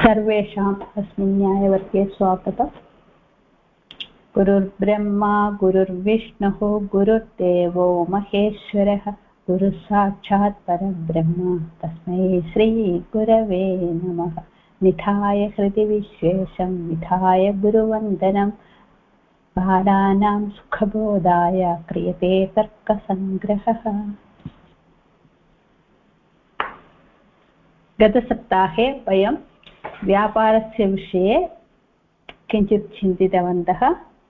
सर्वेषाम् अस्मिन् न्यायवर्गे स्वागतम्। गुरुर्ब्रह्मा गुरुर्विष्णुः गुरुर्देवो महेश्वरः गुरुः साक्षात् परब्रह्म तस्मै श्रीगुरवे नमः। निधाय हृदि विश्वेशं निधाय गुरुवन्दनं बालानां सुखबोधाय क्रियते तर्कसङ्ग्रहः। गतसप्ताहे वयं व्यापारस्य विषये किञ्चित् चिन्तितवन्तः।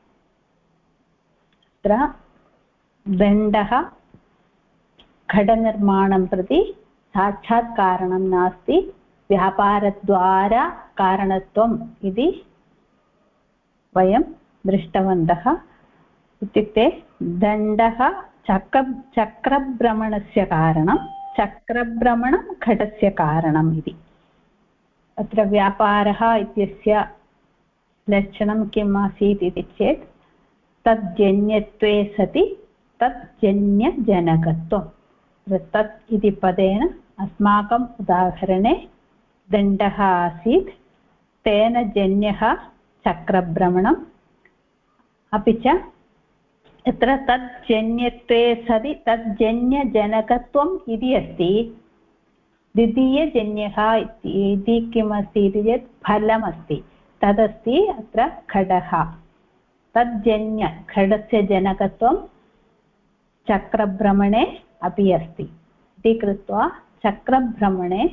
अत्र दण्डः घटनिर्माणं प्रति साक्षात् कारणं नास्ति, व्यापारद्वारा कारणत्वम् इति वयं दृष्टवन्तः। इत्युक्ते दण्डः चक्रभ्रमणस्य कारणं, चक्रभ्रमणं घटस्य कारणम् इति। अत्र व्यापारः इत्यस्य लक्षणं किम् आसीत् इति चेत् तज्जन्यत्वे सति तज्जन्यजनकत्वं। तत् इति पदेन अस्माकम् उदाहरणे दण्डः आसीत्, तेन जन्यः चक्रभ्रमणम्, अपि च अत्र तज्जन्यत्वे सति तज्जन्यजनकत्वम् इति अस्ति। द्वितीयजन्यः इति किमस्ति इति चेत् फलमस्ति, तदस्ति अत्र घटः। तज्जन्य घटस्य जनकत्वं चक्रभ्रमणे अपि अस्ति इति कृत्वा चक्रभ्रमणे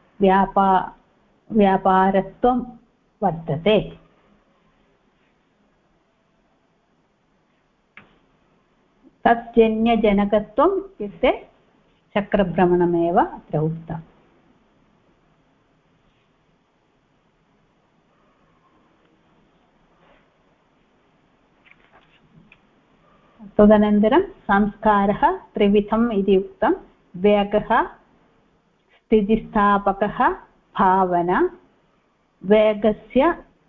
व्यापारत्वं वर्तते। तज्जन्यजनकत्वम् इत्युक्ते चक्रभ्रमणमेव अत्र उक्तम्। तदनन्तरं संस्कारः त्रिविधम् इति उक्तं। वेगः, स्थितिस्थापकः, भावना। वेगस्य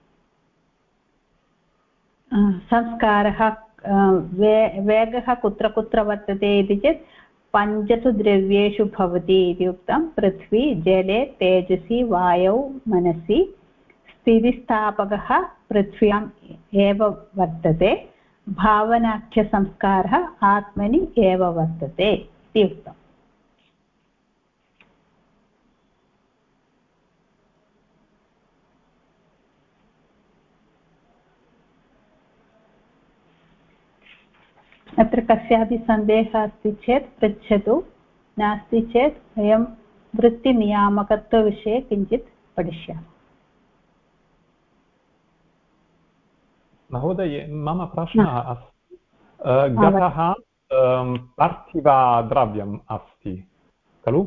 संस्कारः वेगः कुत्र कुत्र वर्तते इति चेत् पञ्चसु द्रव्येषु भवति इति उक्तं। पृथ्वी, जले, तेजसि, वायौ, मनसि। स्थितिस्थापकः पृथ्व्याम् एव वर्तते। भावनाख्यसंस्कारः आत्मनि एव वर्तते इति उक्तम्। अत्र कस्यापि सन्देहः अस्ति चेत् पृच्छतु, नास्ति चेत् वयं वृत्तिनियामकत्वविषये किञ्चित् पठिष्यामः। महोदय, मम प्रश्नः अस्ति, घटः पार्थिवद्रव्यम् अस्ति खलु?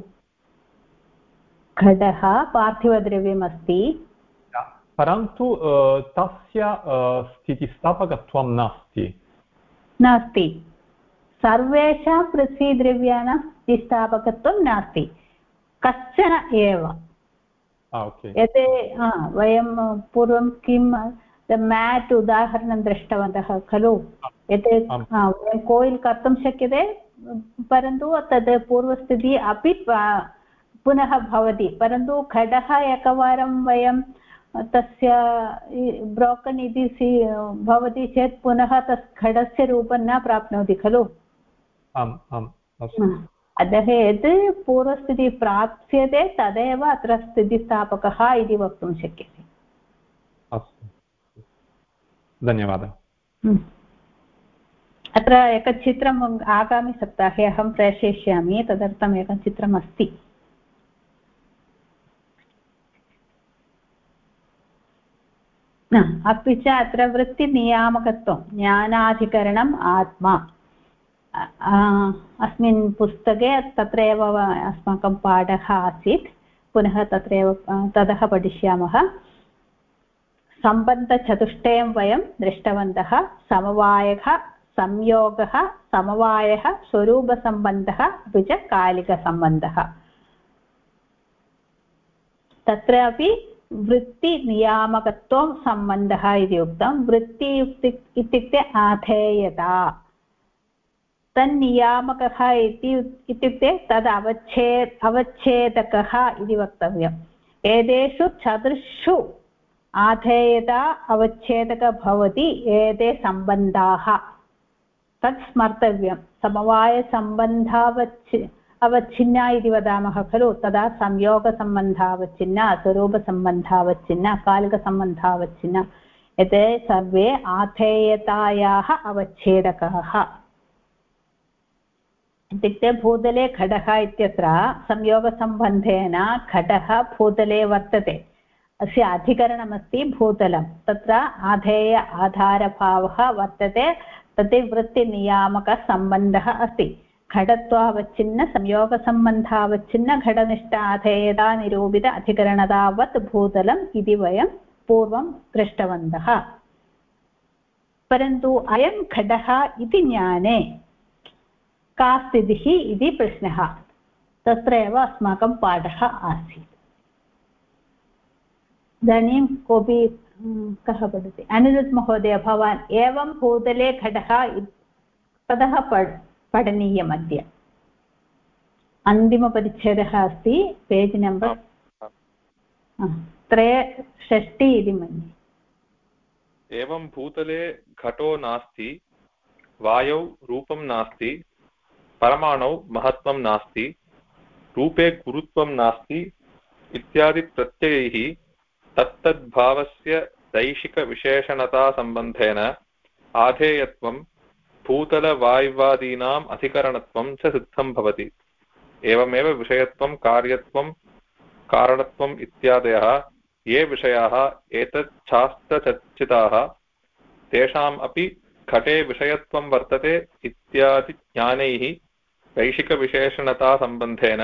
घटः पार्थिवद्रव्यम् अस्ति, परन्तु तस्य स्थितिस्थापकत्वं नास्ति। सर्वेषां पृथ्वीद्रव्याणां स्थितिस्थापकत्वं नास्ति, कश्चन एव। यत् वयं पूर्वं किं मेट् उदाहरणं दृष्टवन्तः खलु। यत् वयं कोयिल् कर्तुं शक्यते, परन्तु तद् पूर्वस्थितिः अपि पुनः भवति, परन्तु घटः एकवारं वयं तस्य ब्रोकन् इति भवति चेत् पुनः तस् घटस्य रूपं न प्राप्नोति खलु। अतः यत् पूर्वस्थितिः प्राप्स्यते तदेव अत्र स्थितिस्थापकः इति वक्तुं शक्यते। अस्तु, धन्यवादः। अत्र एकं चित्रम् आगामिसप्ताहे अहं प्रेषयिष्यामि, तदर्थम् एकं चित्रम् अस्ति। अपि च अत्र वृत्तिनियामकत्वं, ज्ञानाधिकरणम् आत्मा, अस्मिन् पुस्तके तत्रैव अस्माकं पाठः आसीत्, पुनः तत्रैव ततः पठिष्यामः। सम्बन्धचतुष्टयं वयं दृष्टवन्तः। समवायः, संयोगः, समवायः, स्वरूपसम्बन्धः, अपि च कालिकसम्बन्धः। तत्रापि वृत्तिनियामकत्वं सम्बन्धः इति उक्तं। वृत्ति इत्युक्ते आधेयता, तन्नियामकः इत्युक्ते तद् अवच्छेदकः इति वक्तव्यं। एतेषु चतुर्षु आधेयता अवच्छेदक भवति एते सम्बन्धाः तत् स्मर्तव्यं अवच्छिन्ना इति वदामः खलु तदा संयोगसम्बन्धावच्छिन्ना स्वरूपसम्बन्धावच्छिन्ना कालिकसम्बन्धावच्छिन्ना एते सर्वे आधेयतायाः अवच्छेदकाः इत्युक्ते भूतले घटः इत्यत्र संयोगसम्बन्धेन घटः भूतले वर्तते अस्य अधिकरणमस्ति भूतलं तत्र आधेय आधारभावः वर्तते तत् वृत्तिनियामकसम्बन्धः अस्ति घटत्वावच्छिन्न संयोगसम्बन्धावच्छिन्न घटनिष्ठाधेयता निरूपित अधिकरणतावत् भूतलम् इति वयं पूर्वं दृष्टवन्तः परन्तु अयं घटः इति ज्ञाने का स्थितिः इति प्रश्नः तत्र एव अस्माकं पाठः आसीत् इदानीं कोऽपि कः पठति अनिरुद्ध महोदय भवान् एवं भूतले घटः ततः पठनीयम् अद्य अन्तिमपरिच्छेदः अस्ति पेज् नम्बर् 63 इति मन्ये एवं भूतले घटो नास्ति वायौ रूपं नास्ति परमाणौ महत्त्वं नास्ति रूपे गुरुत्वं नास्ति इत्यादि प्रत्ययैः तत्तद्भावस्य दैशिकविशेषणतासम्बन्धेन आधेयत्वं भूतलवायुवादीनाम् अधिकरणत्वं च सिद्धं भवति एवमेव विषयत्वं कार्यत्वं कारणत्वम् इत्यादयः ये विषयाः एतत् शास्त्रचर्चिताः तेषाम् अपि घटे विषयत्वं वर्तते इत्यादि ज्ञानैः दैशिकविशेषणतासम्बन्धेन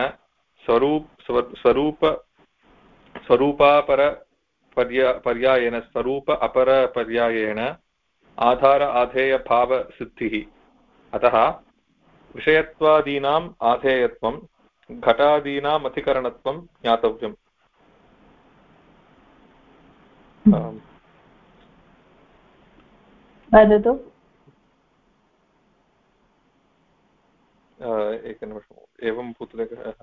स्वरूपापरपर्यायेण स्वरूप अपरपर्यायेण आधार आधेयभावसिद्धिः अतः विषयत्वादीनाम् आधेयत्वं घटादीनाम् अधिकरणत्वं ज्ञातव्यम् वदतु एकनिमिषम् एवं भूतले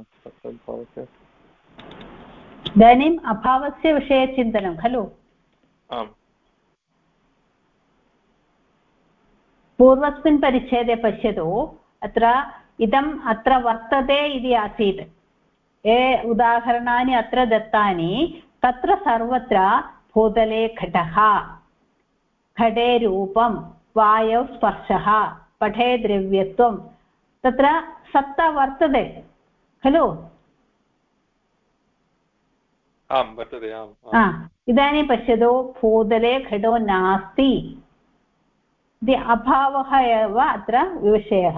इदानीम् अभावस्य विषये चिन्तनं खलु आम् पूर्वस्मिन् परिच्छेदे पश्यतु अत्र इदम् अत्र वर्तते इति आसीत् ये उदाहरणानि अत्र दत्तानि तत्र सर्वत्र भूतले घटः घटे रूपं वायौ स्पर्शः पठे द्रव्यत्वं तत्र सत्ता वर्तते खलु आं वर्तते आम् इदानीं पश्यतु भूतले घटो नास्ति इति अभावः एव अत्र विषयः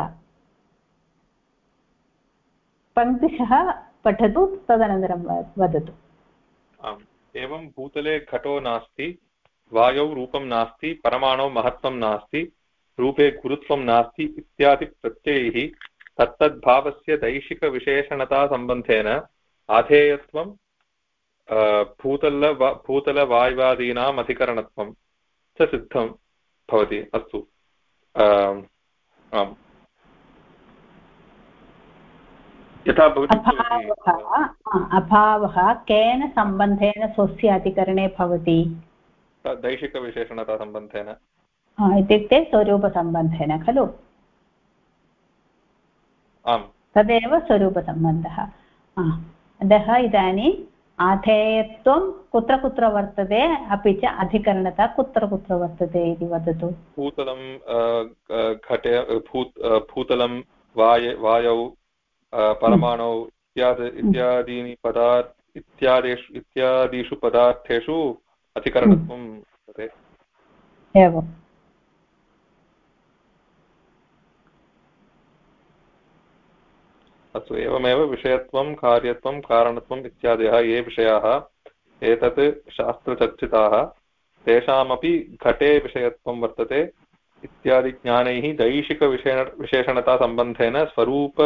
पङ्क्तिशः पठतु तदनन्तरं वदतु आम् एवं भूतले घटो नास्ति वायौ रूपं नास्ति परमाणौ महत्त्वं नास्ति रूपे गुरुत्वं नास्ति इत्यादि प्रत्ययैः तत्तद्भावस्य दैशिकविशेषणतासम्बन्धेन आधेयत्वं भूतलवायुवादीनाम् अधिकरणत्वं च सिद्धं भवति अस्तु आम् यथा अभावः केन सम्बन्धेन स्वस्य अधिकरणे भवति दैशिकविशेषणतासम्बन्धेन इत्युक्ते स्वरूपसम्बन्धेन खलु आम् तदेव स्वरूपसम्बन्धः अतः इदानीम् आधेयत्वं कुत्र कुत्र वर्तते अपि च अधिकरणता कुत्र कुत्र वर्तते इति वदतु भूतलं घटे भूतलं वायौ परमाणौ इत्यादीनि इत्यादिषु पदार्थेषु अधिकरणत्वं वर्तते एवम् अस्तु एवमेव विषयत्वं कार्यत्वं कारणत्वम् इत्यादयः ये विषयाः एतत् शास्त्रचर्चिताः तेषामपि घटे विषयत्वं वर्तते इत्यादि ज्ञानैः दैशिकविशेषणतासम्बन्धेन स्वरूप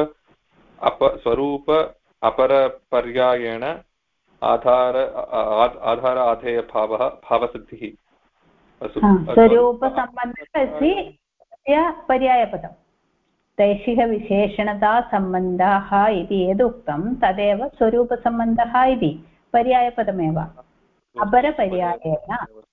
अपरपर्यायेण आधार आधेयभावः भावसिद्धिः स्वरूपसम्बन्धस्य पर्यायपदं दैशिकविशेषणतासम्बन्धः इति यदुक्तं तदेव स्वरूपसम्बन्धः इति पर्यायपदमेव अपरपर्यायेन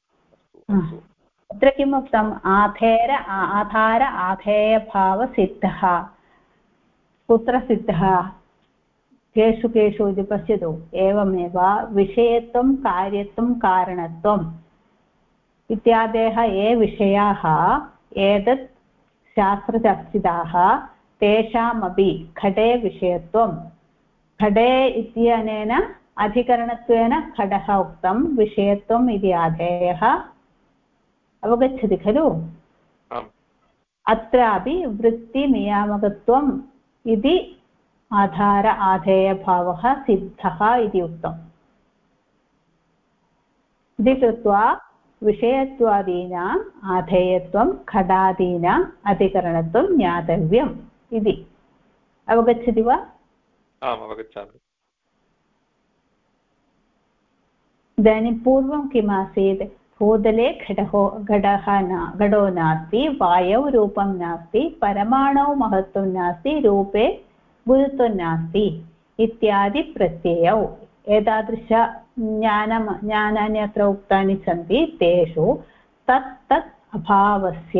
अत्र किम् उक्तम् आधार आधेयभावसिद्धः कुत्र सिद्धः केषु केषु इति पश्यतु एवमेव विषयत्वं कार्यत्वं कारणत्वम् इत्यादयः ये विषयाः एतत् शास्त्रचर्चिताः तेषामपि घटे विषयत्वं घटे इत्यनेन अधिकरणत्वेन घटः उक्तं विषयत्वम् इति आधेयः अवगच्छति खलु अत्रापि वृत्तिनियामकत्वम् इति आधार आधेयभावः सिद्धः इति उक्तम् इति कृत्वा विषयत्वादीनाम् आधेयत्वं घटादीनाम् अधिकरणत्वं ज्ञातव्यम् इति अवगच्छति वा? आम् अवगच्छामि। इदानीं पूर्वं किमासीत् भूतले घटो नास्ति वायौ रूपं नास्ति परमाणौ महत्त्वं नास्ति रूपे गुरुत्वं नास्ति इत्यादि प्रत्ययौ एतादृश ज्ञानानि अत्र उक्तानि सन्ति तेषु तत् अभावस्य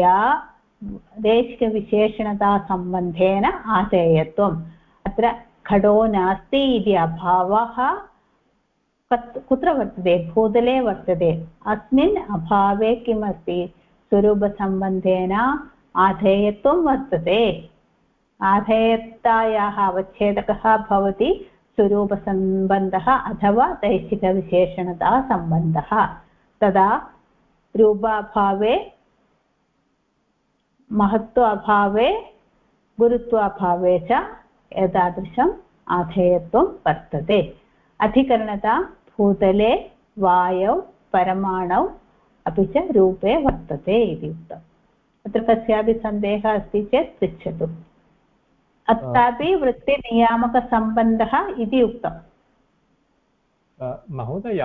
देशिकविशेषणतासम्बन्धेन आधेयत्वम् अत्र घटो नास्ति इति अभावः कुत्र वर्तते भूतले वर्तते अस्मिन् अभावे किमस्ति स्वरूपसम्बन्धेन आधेयत्वं वर्तते आधेयतायाः अवच्छेदकः भवति स्वरूपसम्बन्धः अथवा दैशिकविशेषणतासम्बन्धः तदा रूपाभावे महत्त्वाभावे गुरुत्वाभावे च एतादृशम् आधेयत्वं वर्तते अधिकरणता भूतले वायौ परमाणौ अपि च रूपे वर्तते इति उक्तम् अत्र कस्यापि सन्देहः अस्ति चेत् पृच्छतु अत्रापि वृत्तिनियामकसम्बन्धः इति उक्तम् महोदय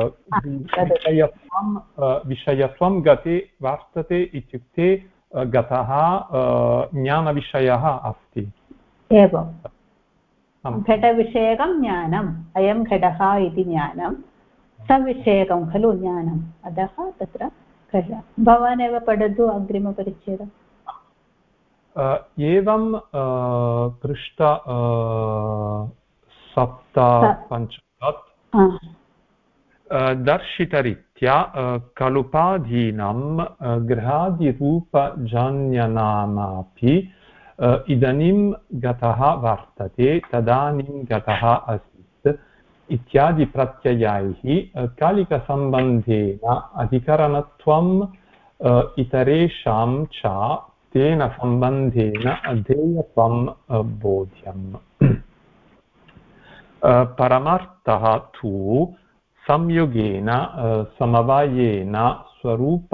विषयत्वं गते वर्तते इत्युक्ते गतः ज्ञानविषयः अस्ति एवं घटविषयकं ज्ञानम् अयं घटः इति ज्ञानं सविषयकं खलु ज्ञानम् अतः तत्र भवान् एव पठतु अग्रिमपरिच्छेदम् एवं पृष्ठ 7 दर्शितरीत्या कलुपाधीनं गृहादिरूपजन्यनामापि इदानीं गतः वर्तते तदानीं गतः आसीत् इत्यादि प्रत्ययैः कालिकसम्बन्धेन अधिकरणत्वम् इतरेषां च तेन सम्बन्धेन अधेयत्वं बोध्यम् परमार्थः तु संयोगेन समवायेन स्वरूप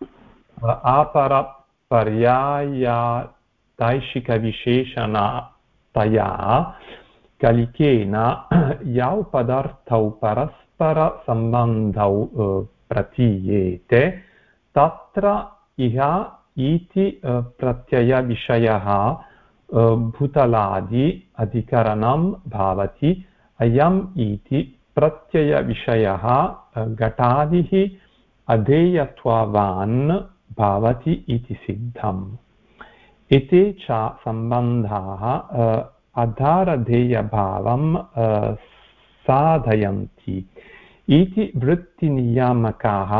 अपरपर्यायदैशिकविशेषणतया कलिकेन यौ पदार्थौ परस्परसम्बन्धौ प्रतीयेते तत्र इह इति प्रत्ययविषयः भूतलादि अधिकरणं भवति अयम् इति प्रत्ययविषयः घटादिः अधेयत्वान् भवति इति सिद्धम् एते च सम्बन्धाः आधारधेयभावं साधयन्ति इति वृत्तिनियामकाः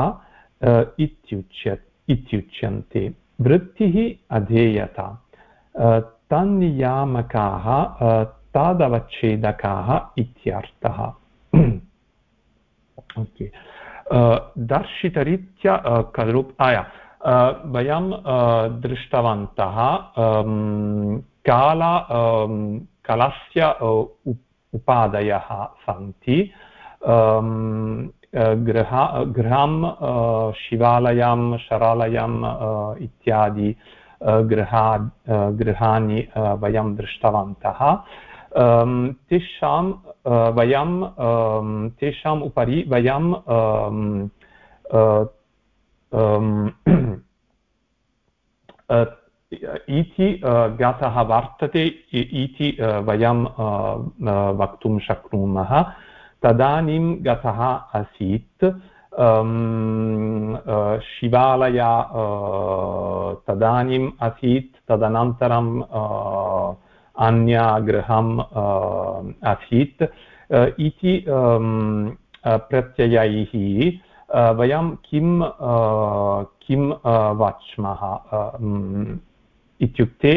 इत्युच्यन्ते वृत्तिः अधेयता तन्नियामकाः तादवच्छेदकाः इत्यर्थः दर्शितरीत्या वयं दृष्टवन्तः कालस्य उपादयः सन्ति गृहं शिवालयं शरालयम् इत्यादि गृहाणि वयं दृष्टवन्तः तेषाम् उपरि वयं इति गतः वर्तते इति वयं वक्तुं शक्नुमः तदानीं गतः आसीत् शिवालया तदानीम् आसीत् तदनन्तरं अन्यगृहम् आसीत् इति प्रत्ययैः वयं किं वच्मः इत्युक्ते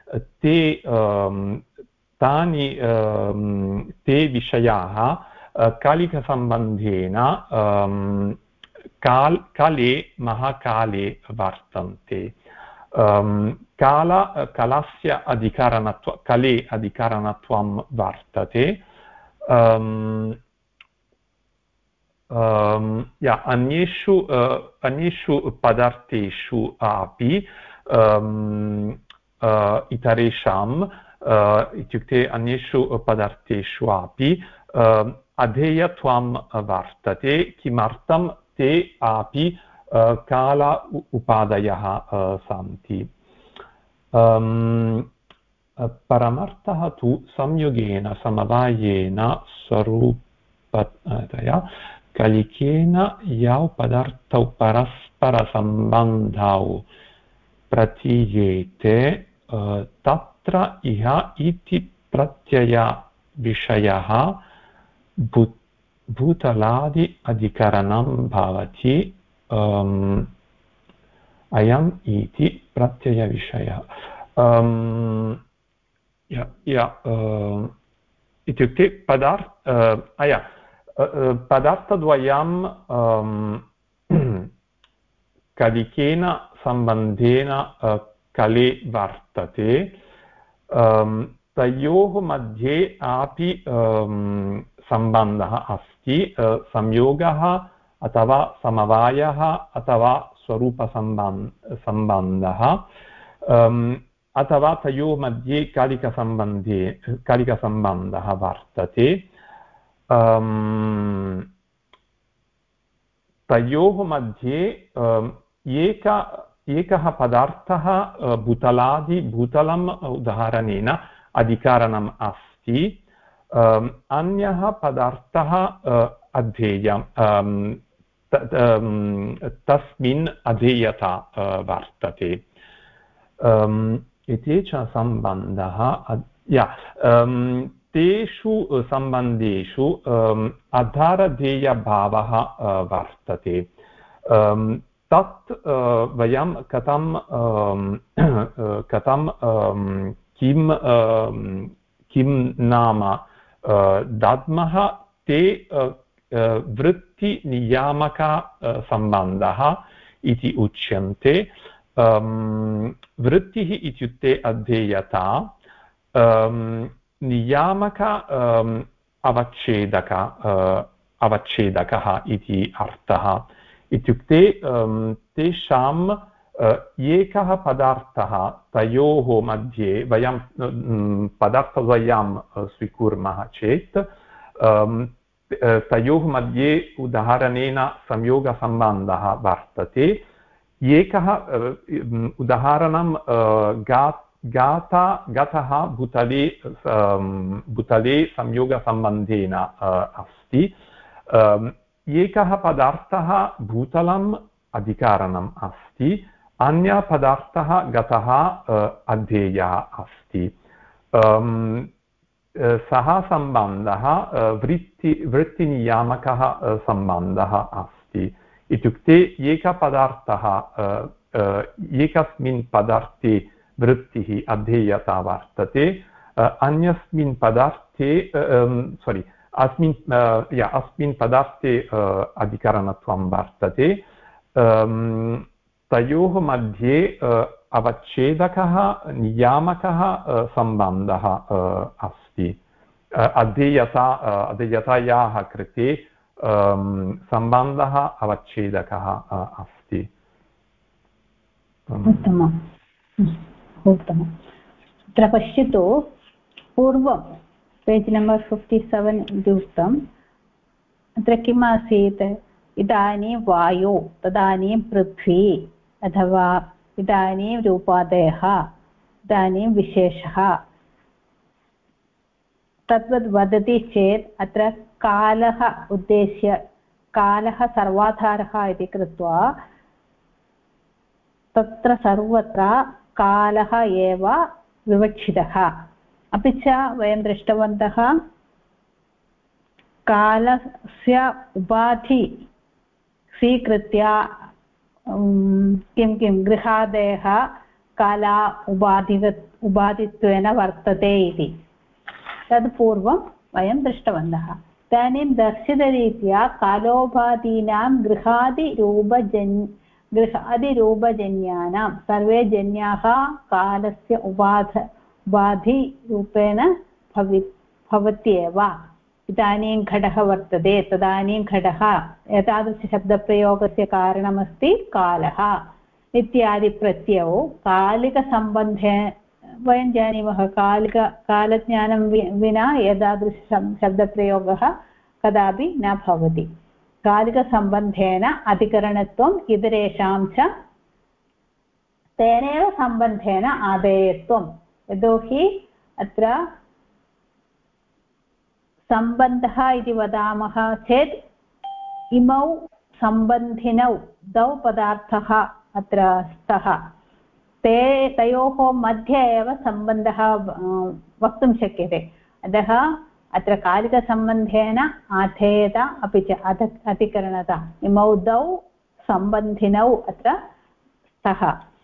ते विषयाः कालिकसम्बन्धेन काले महाकाले वर्तन्ते कालस्य कले अधिकरणत्वं वर्तते अन्येषु पदार्थेषु अपि इतरेषां इत्युक्ते अन्येषु पदार्थेषु अपि अधेयत्वं वर्तते किमर्थं ते अपि काल उपादयः सन्ति परमार्थः तु संयोगेन समवायेन स्वरूपतया कलिकेन यौ पदार्थौ परस्परसम्बन्धौ प्रतीयेते तत्र इह इति प्रत्ययविषयः भूतलादि अधिकरणं भवति अयम् इति प्रत्ययविषयः इत्युक्ते पदार्थद्वयं कलिकेन सम्बन्धेन कले वर्तते तयोः मध्ये अपि सम्बन्धः अस्ति संयोगः अथवा समवायः अथवा स्वरूपसम्बन्धः अथवा तयोः मध्ये कालिकसम्बन्धः वर्तते तयोः मध्ये एकः पदार्थः भूतलम् उदाहरणेन अधिकरणम् अस्ति अन्यः पदार्थः अध्येयं तस्मिन् अधेयता वर्तते इति च सम्बन्धः तेषु सम्बन्धेषु अधारधेयभावः वर्तते तत् वयं कथं किं नाम दद्मः ते वृत्तिनियामक सम्बन्धः इति उच्यन्ते वृत्तिः इत्युक्ते अध्येयता नियामक अवच्छेदकः इति अर्थः इत्युक्ते तेषाम् एकः पदार्थः तयोः मध्ये वयं पदार्थद्वयं स्वीकुर्मः चेत् तयोः मध्ये उदाहरणेन संयोगसम्बन्धः वर्तते एकः उदाहरणं गतः भूतले संयोगसम्बन्धेन अस्ति एकः पदार्थः भूतलम् अधिकरणम् अस्ति अन्यः पदार्थः गतः अध्येयः अस्ति सः सम्बन्धः वृत्तिनियामकः सम्बन्धः अस्ति इत्युक्ते एकः पदार्थः एकस्मिन् पदार्थे वृत्तिः अध्येयता वर्तते अन्यस्मिन् पदार्थे अस्मिन् पदार्थे अधिकरणत्वं वर्तते तयोः मध्ये अवच्छेदकः नियामकः सम्बन्धः अस्ति अध्येयतायाः कृते सम्बन्धः अवच्छेदकः अस्ति उत्तमम् अत्र पश्यतु पूर्वं पेज् नम्बर् 57 इति उक्तम् अत्र किम् आसीत् इदानीं वायु तदानीं पृथ्वी अथवा इदानीं रूपादयः इदानीं विशेषः तद्वद् वदति चेत् अत्र कालः उद्देश्य कालः सर्वाधारः इति कृत्वा तत्र सर्वत्र कालः एव विवक्षितः अपि च वयं दृष्टवन्तः कालस्य उपाधि स्वीकृत्य किं किं गृहादयः काला उपाधित्वेन वर्तते इति तद् पूर्वं वयं दृष्टवन्तः इदानीं दर्शितरीत्या कालोपाधीनां गृहादिरूपजन्यानां सर्वे जन्याः कालस्य उपाधिरूपेण भवत्येव इदानीं घटः वर्तते तदानीं घटः एतादृशशब्दप्रयोगस्य कारणमस्ति कालः इत्यादि प्रत्ययौ कालिकसम्बन्धे वयं जानीमः कालज्ञानं विना एतादृशशब्दप्रयोगः कदापि न भवति कालिकसम्बन्धेन अधिकरणत्वम् इतरेषां च तेनैव सम्बन्धेन आदेयत्वं यतोहि अत्र सम्बन्धः इति वदामः चेत् इमौ सम्बन्धिनौ द्वौ पदार्थः अत्र स्तः तयोः मध्ये एव सम्बन्धः वक्तुं शक्यते अतः अत्र कालिकसम्बन्धेन आधेयता अपि च अधिकरणता इमौ द्वौ सम्बन्धिनौ अत्र स्तः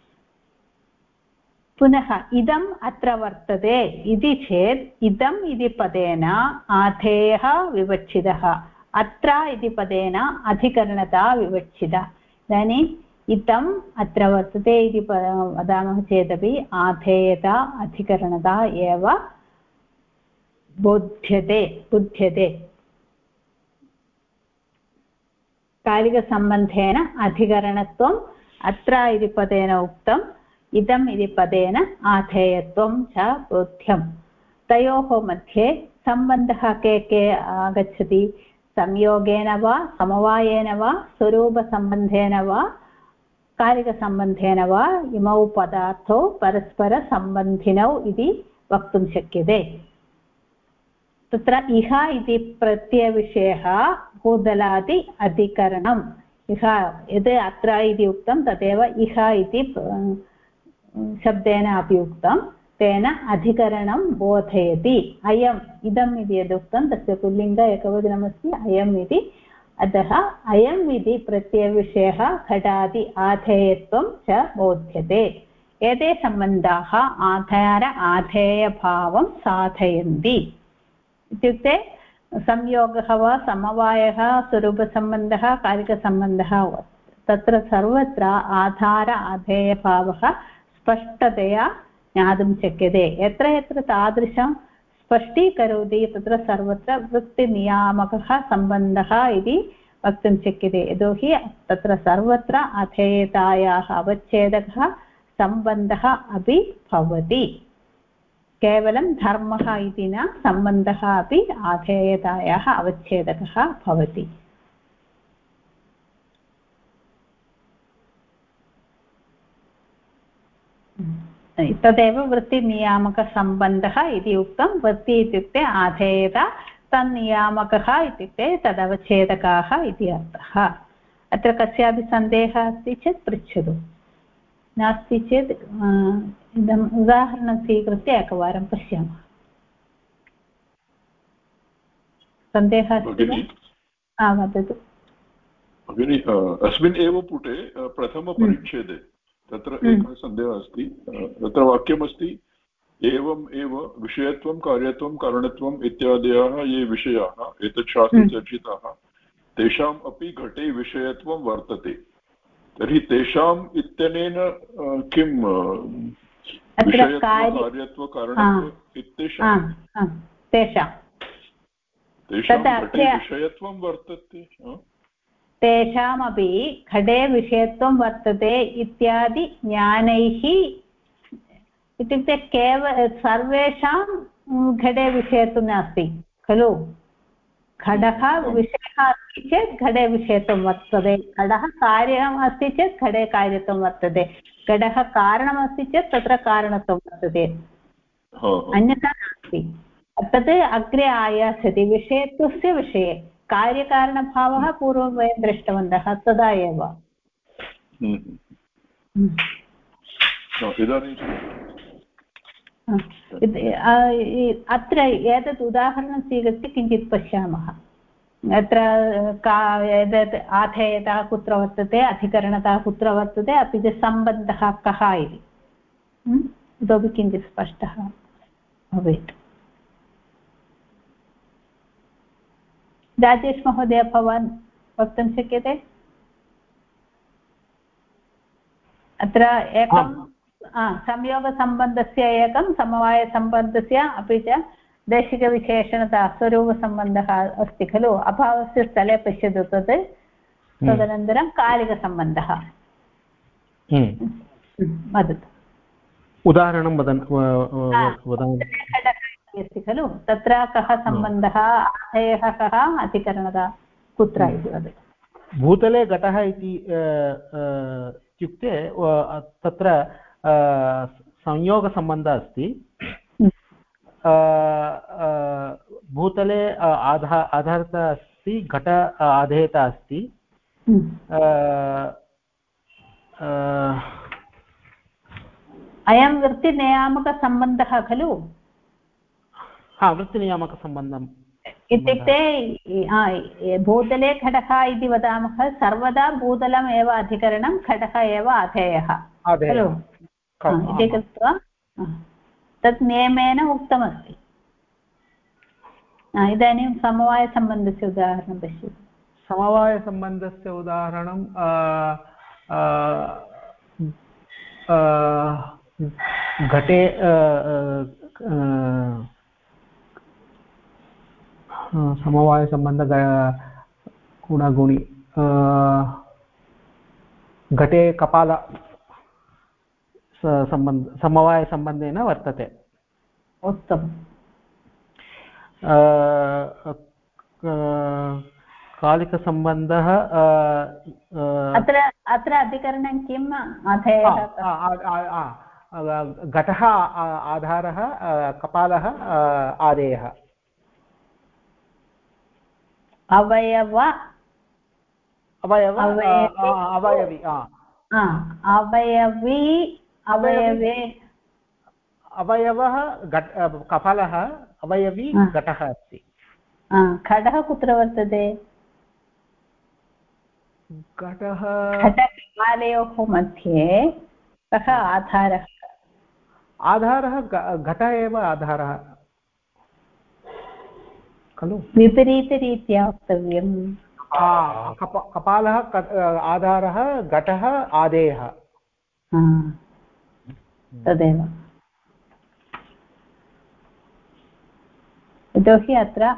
पुनः इदम् अत्र वर्तते इति चेत् इदम् इति पदेन आधेयः विवक्षितः अत्र इति पदेन अधिकरणता विवक्षिता इदानीम् इदम् अत्र वर्तते इति वदामः चेदपि आधेयता अधिकरणता एव बुध्यते कालिकसम्बन्धेन अधिकरणत्वम् अत्र इति पदेन उक्तम् इदम् इति पदेन आधेयत्वं च बोध्यं तयोः मध्ये सम्बन्धः के आगच्छति संयोगेन वा समवायेन वा स्वरूपसम्बन्धेन वा कालिकसम्बन्धेन वा इमौ पदार्थौ परस्परसम्बन्धिनौ इति वक्तुं शक्यते तत्र इह इति प्रत्ययविषयः भूतलादि अधिकरणम् इह यद् अत्र इति उक्तं तदेव इह इति शब्देन अपि उक्तं तेन अधिकरणं बोधयति अयम् इदम् इति यदुक्तं तस्य पुल्लिङ्ग एकवचनमस्ति अयम् इति अतः अयम् इति प्रत्ययविषयः घटादि आधेयत्वं च बोध्यते एते सम्बन्धाः आधार आधेयभावं साधयन्ति इत्युक्ते संयोगः वा समवायः स्वरूपसम्बन्धः कालिकसम्बन्धः तत्र सर्वत्र आधार आधेयभावः स्पष्टतया ज्ञातुं शक्यते यत्र यत्र तादृशं स्पष्टीकरोति तत्र सर्वत्र वृत्तिनियामकः सम्बन्धः इति वक्तुं शक्यते यतोहि तत्र सर्वत्र अधेयतायाः अवच्छेदकः सम्बन्धः अपि भवति केवलं धर्मः इति न सम्बन्धः अपि आधेयतायाः अवच्छेदकः भवति तदेव वृत्तिनियामकसम्बन्धः इति उक्तं वृत्ति इत्युक्ते आधेयता तन्नियामकः इत्युक्ते तदवच्छेदकाः इति अर्थः अत्र कस्यापि सन्देहः अस्ति चेत् पृच्छतु नास्ति चेत् इदम् उदाहरणं स्वीकृत्य एकवारं पश्यामः सन्देहः अस्ति वा वदतु भगिनि अस्मिन् एव पुटे प्रथमपरिच्छेदे तत्र एकः सन्देहः अस्ति तत्र वाक्यमस्ति एवम् एव विषयत्वं कार्यत्वं कारणत्वम् इत्यादयः ये विषयाः एतत् शास्त्रे चर्चिताः तेषाम् अपि घटे विषयत्वं वर्तते तर्हि तेषाम् इत्यनेन किं विषयत्व कार्यत्व कारणत्व इत्येषां तेषां घटे विषयत्वं वर्तते तेषामपि घटे विषयत्वं वर्तते इत्यादि ज्ञानैः इत्युक्ते सर्वेषां घटे विषयत्वं नास्ति खलु घटः विषयः अस्ति चेत् घटे विषयत्वं वर्तते घटः कार्यम् अस्ति चेत् घटे कार्यत्वं वर्तते घटः कारणमस्ति चेत् तत्र कारणत्वं वर्तते अन्यथा नास्ति तत् अग्रे आयास्यति विषयत्वस्य विषये कार्यकारणभावः पूर्वं वयं दृष्टवन्तः तदा एव अत्र एतत् उदाहरणं स्वीकृत्य किञ्चित् पश्यामः अत्र एतत् आधेयतः कुत्र वर्तते अधिकरणतः कुत्र वर्तते अपि च सम्बन्धः कः इति इतोपि किञ्चित् स्पष्टः भवेत् राजेश महोदय भवान् वक्तुं शक्यते अत्र एकं संयोगसम्बन्धस्य एकं समवायसम्बन्धस्य अपि च दैशिकविशेषणता स्वरूपसम्बन्धः अस्ति खलु अभावस्य स्थले पश्यतु तत् तदनन्तरं कालिकसम्बन्धः वदतु उदाहरणं अस्ति खलु तत्र कः सम्बन्धः आधेयः कः अधिकरणता कुत्र इति वदतु भूतले घटः इति इत्युक्ते तत्र संयोगसम्बन्धः अस्ति भूतले आधारता अस्ति घट आधेयता अस्ति अयं वृत्तिनियामकसम्बन्धः खलु वृत्तिनियामकसम्बन्धम् इत्युक्ते भूतले घटः इति वदामः सर्वदा भूतलम् एव अधिकरणं घटः एव आधेयः खलु इति कृत्वा तत् नियमेन उक्तमस्ति इदानीं समवायसम्बन्धस्य उदाहरणं पश्यतु समवायसम्बन्धस्य उदाहरणं घटे समवायसम्बन्ध गुणगुणि घटे कपाल समवायसम्बन्धेन वर्तते उत्तमं कालिकसम्बन्धः अत्र अधिकरणं किम् आधेयः घटः आधारः कपालः आधेयः अवयवी अवयवः कपालः अवयवी घटः अस्ति घटः कुत्र वर्तते घटकपालयोः मध्ये कः आधारः घटः एव आधारः खलु विपरीतरीत्या वक्तव्यम् कपालः आधारः घटः आधेयः तदेव यतोहि अत्र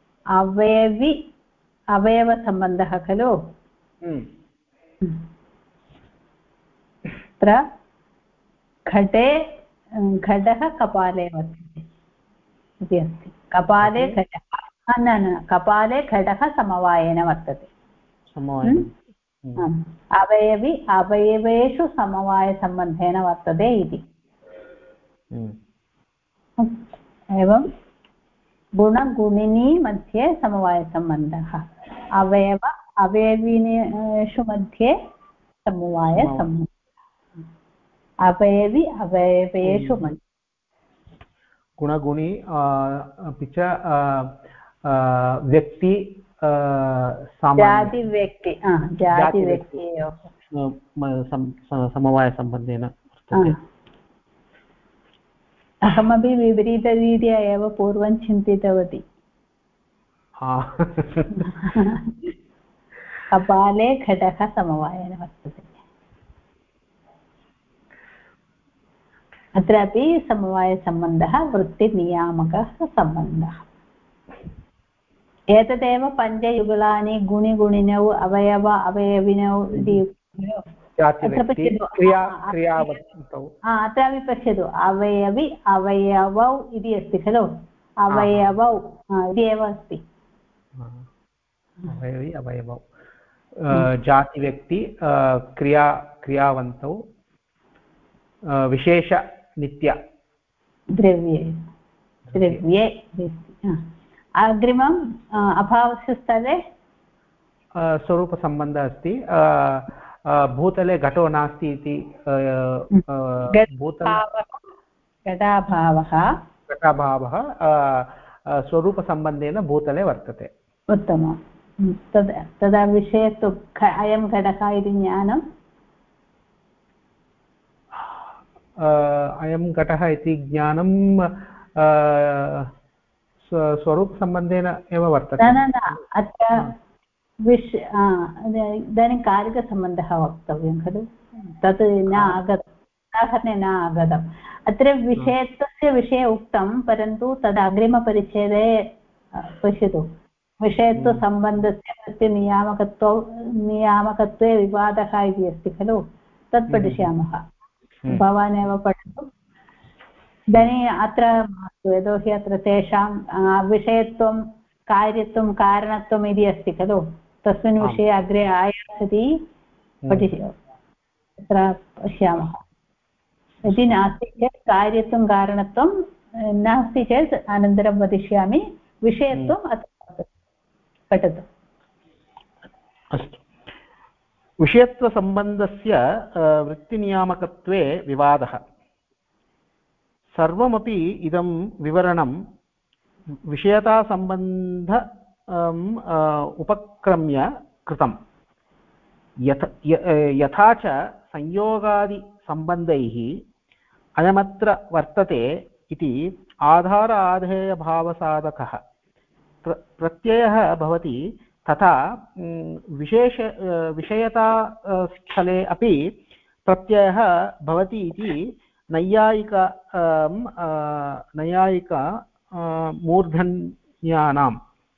अवयवसम्बन्धः खलु अत्र घटे घटः कपाले वर्तते इति अस्ति कपाले घटः न कपाले घटः समवायेन वर्तते अवयवेषु समवायसम्बन्धेन वर्तते इति एवं गुणगुणिनी मध्ये समवायसम्बन्धः अवयविनेषु मध्ये समवायसम्बन्धः अवयवेषु मध्ये गुणगुणि अपि च व्यक्ति जातिव्यक्ति समवायसम्बन्धेन वर्तते अहमपि विपरीतरीत्या एव पूर्वं चिन्तितवती कपाले घटः समवायेन वर्तते अत्रापि समवायसम्बन्धः वृत्तिनियामकः सम्बन्धः एतदेव पञ्चयुगलानि गुणिगुणिनौ अवयव अवयविनौ इति अत्रापि पश्यतु अवयवि अवयवौ इति अस्ति खलु अवयवौ इति एव अस्ति अवयवि अवयवौ जातिव्यक्ति क्रियावन्तौ विशेष नित्य द्रव्ये द्रव्ये अग्रिमम् अभावस्य स्थले स्वरूपसम्बन्धः अस्ति भूतले घटो नास्ति इति घटाभावः स्वरूपसम्बन्धेन भूतले वर्तते उत्तमं तदा विषये तु अयं घटः इति ज्ञानम् अयं घटः इति ज्ञानं स्वरूपसम्बन्धेन एव वर्तते न अत्र इदानीं कारिकसम्बन्धः वक्तव्यं खलु तत् न आगतम् उदाहरणे न आगतम् अत्र विषयत्वस्य विषये उक्तं परन्तु तद् अग्रिमपरिच्छेदे पश्यतु विषयत्वसम्बन्धस्य नियामकत्वे विवादः इति अस्ति खलु तत् पठिष्यामः भवान् एव पठतु इदानीम् अत्र मास्तु यतोहि अत्र तेषां विषयत्वं कार्यत्वं कारणत्वम् इति अस्ति खलु तस्मिन् विषये अग्रे आयास्यति तत्र पश्यामः यदि नास्ति चेत् कार्यत्वं कारणत्वं नास्ति चेत् अनन्तरं वदिष्यामि विषयत्वम् अत्र पठतु अस्तु विषयत्वसम्बन्धस्य वृत्तिनियामकत्वे विवादः सर्वमपि इदं विवरणं विषयतासम्बन्ध उपक्रम्य कृतं यथा च संयोगादिसम्बन्धैः अयमत्र वर्तते इति आधार आधेयभावसाधकः प्रत्ययः भवति तथा विषयता स्थले अपि प्रत्ययः भवति इति नैयायिक मूर्धन्यानां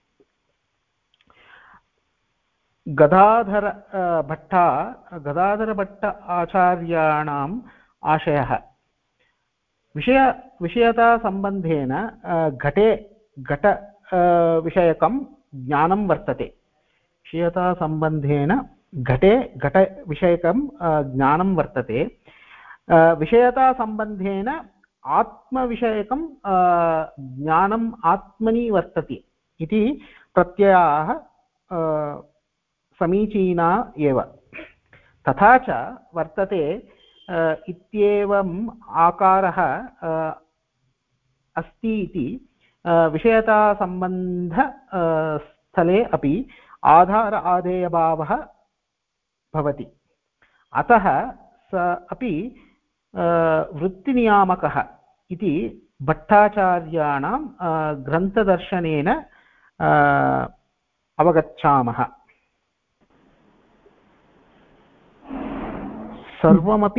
गदाधरभट्ट आचार्याणाम् आशयः विषयतासम्बन्धेन घटे घट विषयकं ज्ञानं वर्तते विषयतासम्बन्धेन घटे घटविषयकं ज्ञानं वर्तते विषयतासम्बन्धेन आत्मविषयकं ज्ञानम् आत्मनि वर्तते इति प्रत्ययाः समीचीना एव तथा च वर्तते इत्येवम् आकारः अस्ति इति विषयतासम्बन्ध स्थले अपि आधार आधेयभावः भवति अतः स अपि वृत्तिनियामकः इति भट्टाचार्याणां ग्रन्थदर्शनेन अवगच्छामः सर्वमपि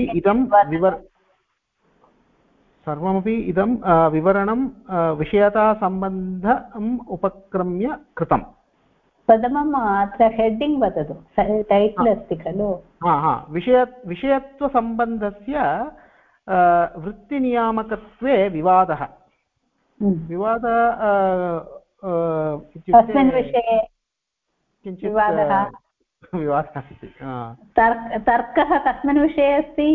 इदं विवरणं विषयतासम्बन्धम् उपक्रम्य कृतम् प्रथमम् अत्र हेडिङ्ग् वदतु टैटल् अस्ति खलु विषयत्वसम्बन्धस्य वृत्तिनियामकत्वे विवादः विवादः कस्मिन् विषये किञ्चित् विवादः अस्ति तर्कः कस्मिन् विषये अस्ति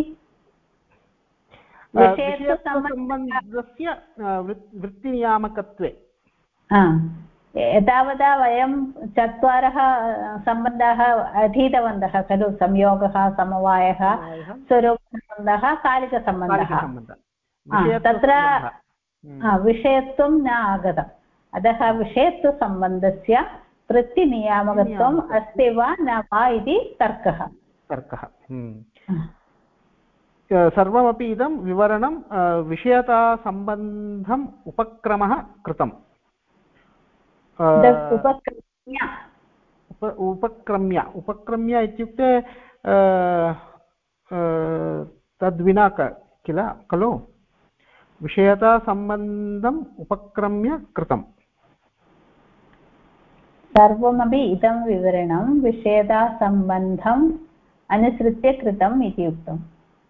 विषयत्वसम्बन्धस्य वृत्तिनियामकत्वे एतावता वयं चत्वारः सम्बन्धाः अधीतवन्तः खलु संयोगः समवायः स्वरूपसम्बन्धः कालिकसम्बन्धः तत्र विषयत्वं न आगतम् अतः विषयत्वसम्बन्धस्य वृत्तिनियामकत्वम् अस्ति वा न वा इति तर्कः सर्वमपि इदं विवरणं विषयतासम्बन्धम् उपक्रमः कृतम् उपक्रम्य इत्युक्ते तद्विना किल खलु विषयतासम्बन्धम् उपक्रम्य कृतम् सर्वमपि इदं विवरणं विषयतासम्बन्धम् अनुसृत्य कृतम् इति उक्तम्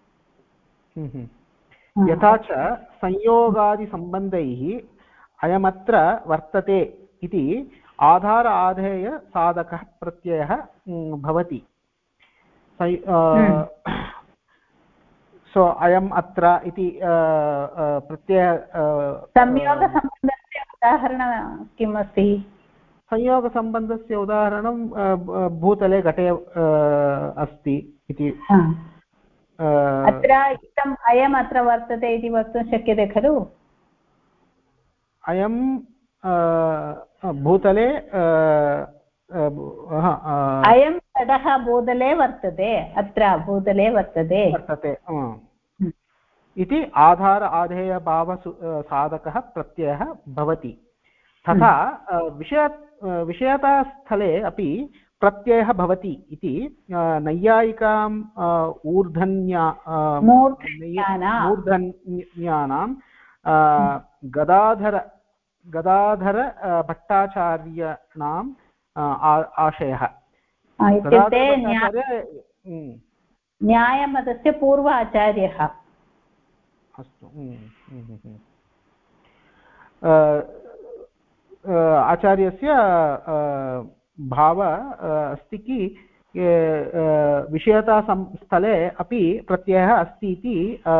यथा च संयोगादिसम्बन्धैः अयमत्र वर्तते इति आधार आधेय साधकः प्रत्ययः भवति सो अयम् अत्र इति प्रत्यय संयोगसम्बन्धस्य उदाहरणं किम् अस्ति? संयोगसम्बन्धस्य उदाहरणं भूतले घटे अस्ति इति। अत्र इदम् अयम् अत्र वर्तते इति वक्तुं शक्यते खलु? अयं भूतले अयं घटः भूतले वर्तते, अत्र भूतले वर्तते इति आधार आधेयभाव साधकः प्रत्ययः भवति। तथा विषयतास्थले अपि प्रत्ययः भवति इति नैयायिकां मूर्धन्यानां गदाधर भट्टाचार्याणाम् आशयः। इत्युक्ते न्यायमतस्य पूर्व आचार्यः। अस्तु। आचार्यस्य भाव अस्ति कि विषयतास्थले अपि प्रत्ययः अस्ति इति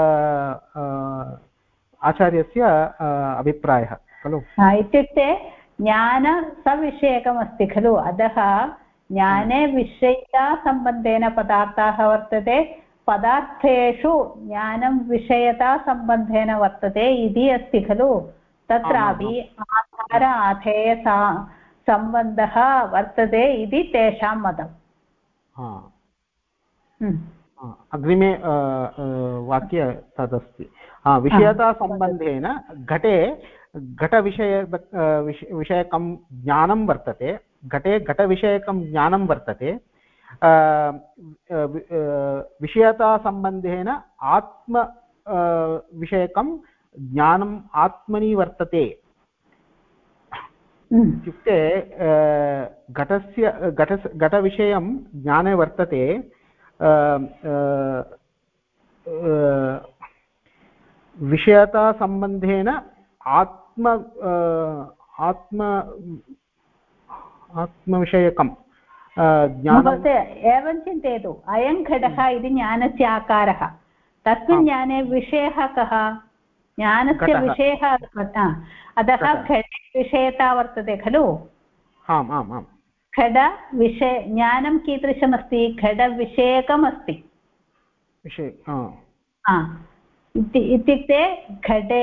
आचार्यस्य अभिप्रायः खलु। इत्युक्ते ज्ञान सविषयकमस्ति खलु, अतः ज्ञाने विषयतासम्बन्धेन पदार्थाः वर्तते, पदार्थेषु ज्ञानं विषयतासम्बन्धेन वर्तते इति अस्ति खलु। तत्रापि आधार आधेय सम्बन्धः वर्तते इति तेषां मतम्। अग्रिमे वाक्ये तदस्ति। विषयतासम्बन्धेन घटे विषयकं ज्ञानं वर्तते, घटे घटविषयकं ज्ञानं वर्तते। विषयतासम्बन्धेन आत्म विषयकं ज्ञानम् आत्मनि वर्तते। इत्युक्ते घटविषयं ज्ञाने वर्तते, विषयतासम्बन्धेन आत्मविषयकं ज्ञानम्। एवं चिन्तयतु, अयं घटः इति ज्ञानस्य आकारः, तस्मिन् ज्ञाने विषयः कः? ज्ञानस्य विषयः, अतः घटे विषयता वर्तते खलु। घटविषय ज्ञानं कीदृशमस्ति? घटविषयकमस्ति। इत्युक्ते घटे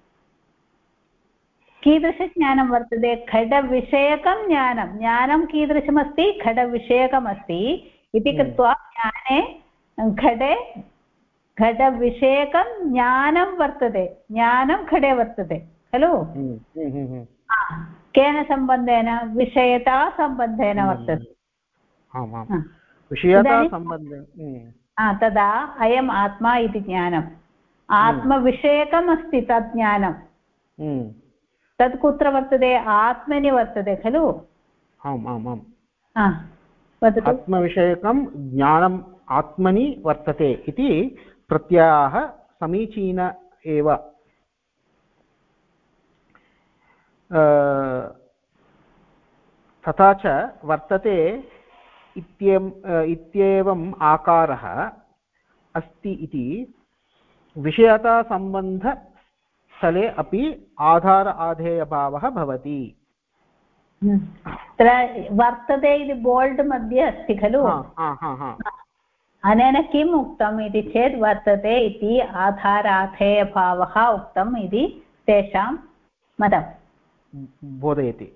कीदृशज्ञानं वर्तते? घटविषयकं ज्ञानं। ज्ञानं कीदृशमस्ति? घटविषयकमस्ति इति कृत्वा ज्ञाने घटे घटविषयकं ज्ञानं वर्तते, ज्ञानं घटे वर्तते खलु। केन सम्बन्धेन? विषयतासम्बन्धेन वर्तते। तदा अयम् आत्मा इति ज्ञानम् आत्मविषयकम् अस्ति। तत् ज्ञानं तत् कुत्र वर्तते? आत्मनि वर्तते खलु। आत्मविषयकं ज्ञानम् आत्मनि वर्तते इति प्रत्ययः समीचीन एव। तथा च वर्तते इत्येवम् आकारः अस्ति इति विषयतासम्बन्धस्थले अपि आधार आधेयभावः भवति। वर्तते इति बोल्ड् मध्ये अस्ति खलु। अनेन किम् उक्तम् इति चेत् वर्तते इति आधाराधेयभावः उक्तम् इति तेषां मतं बोधयति।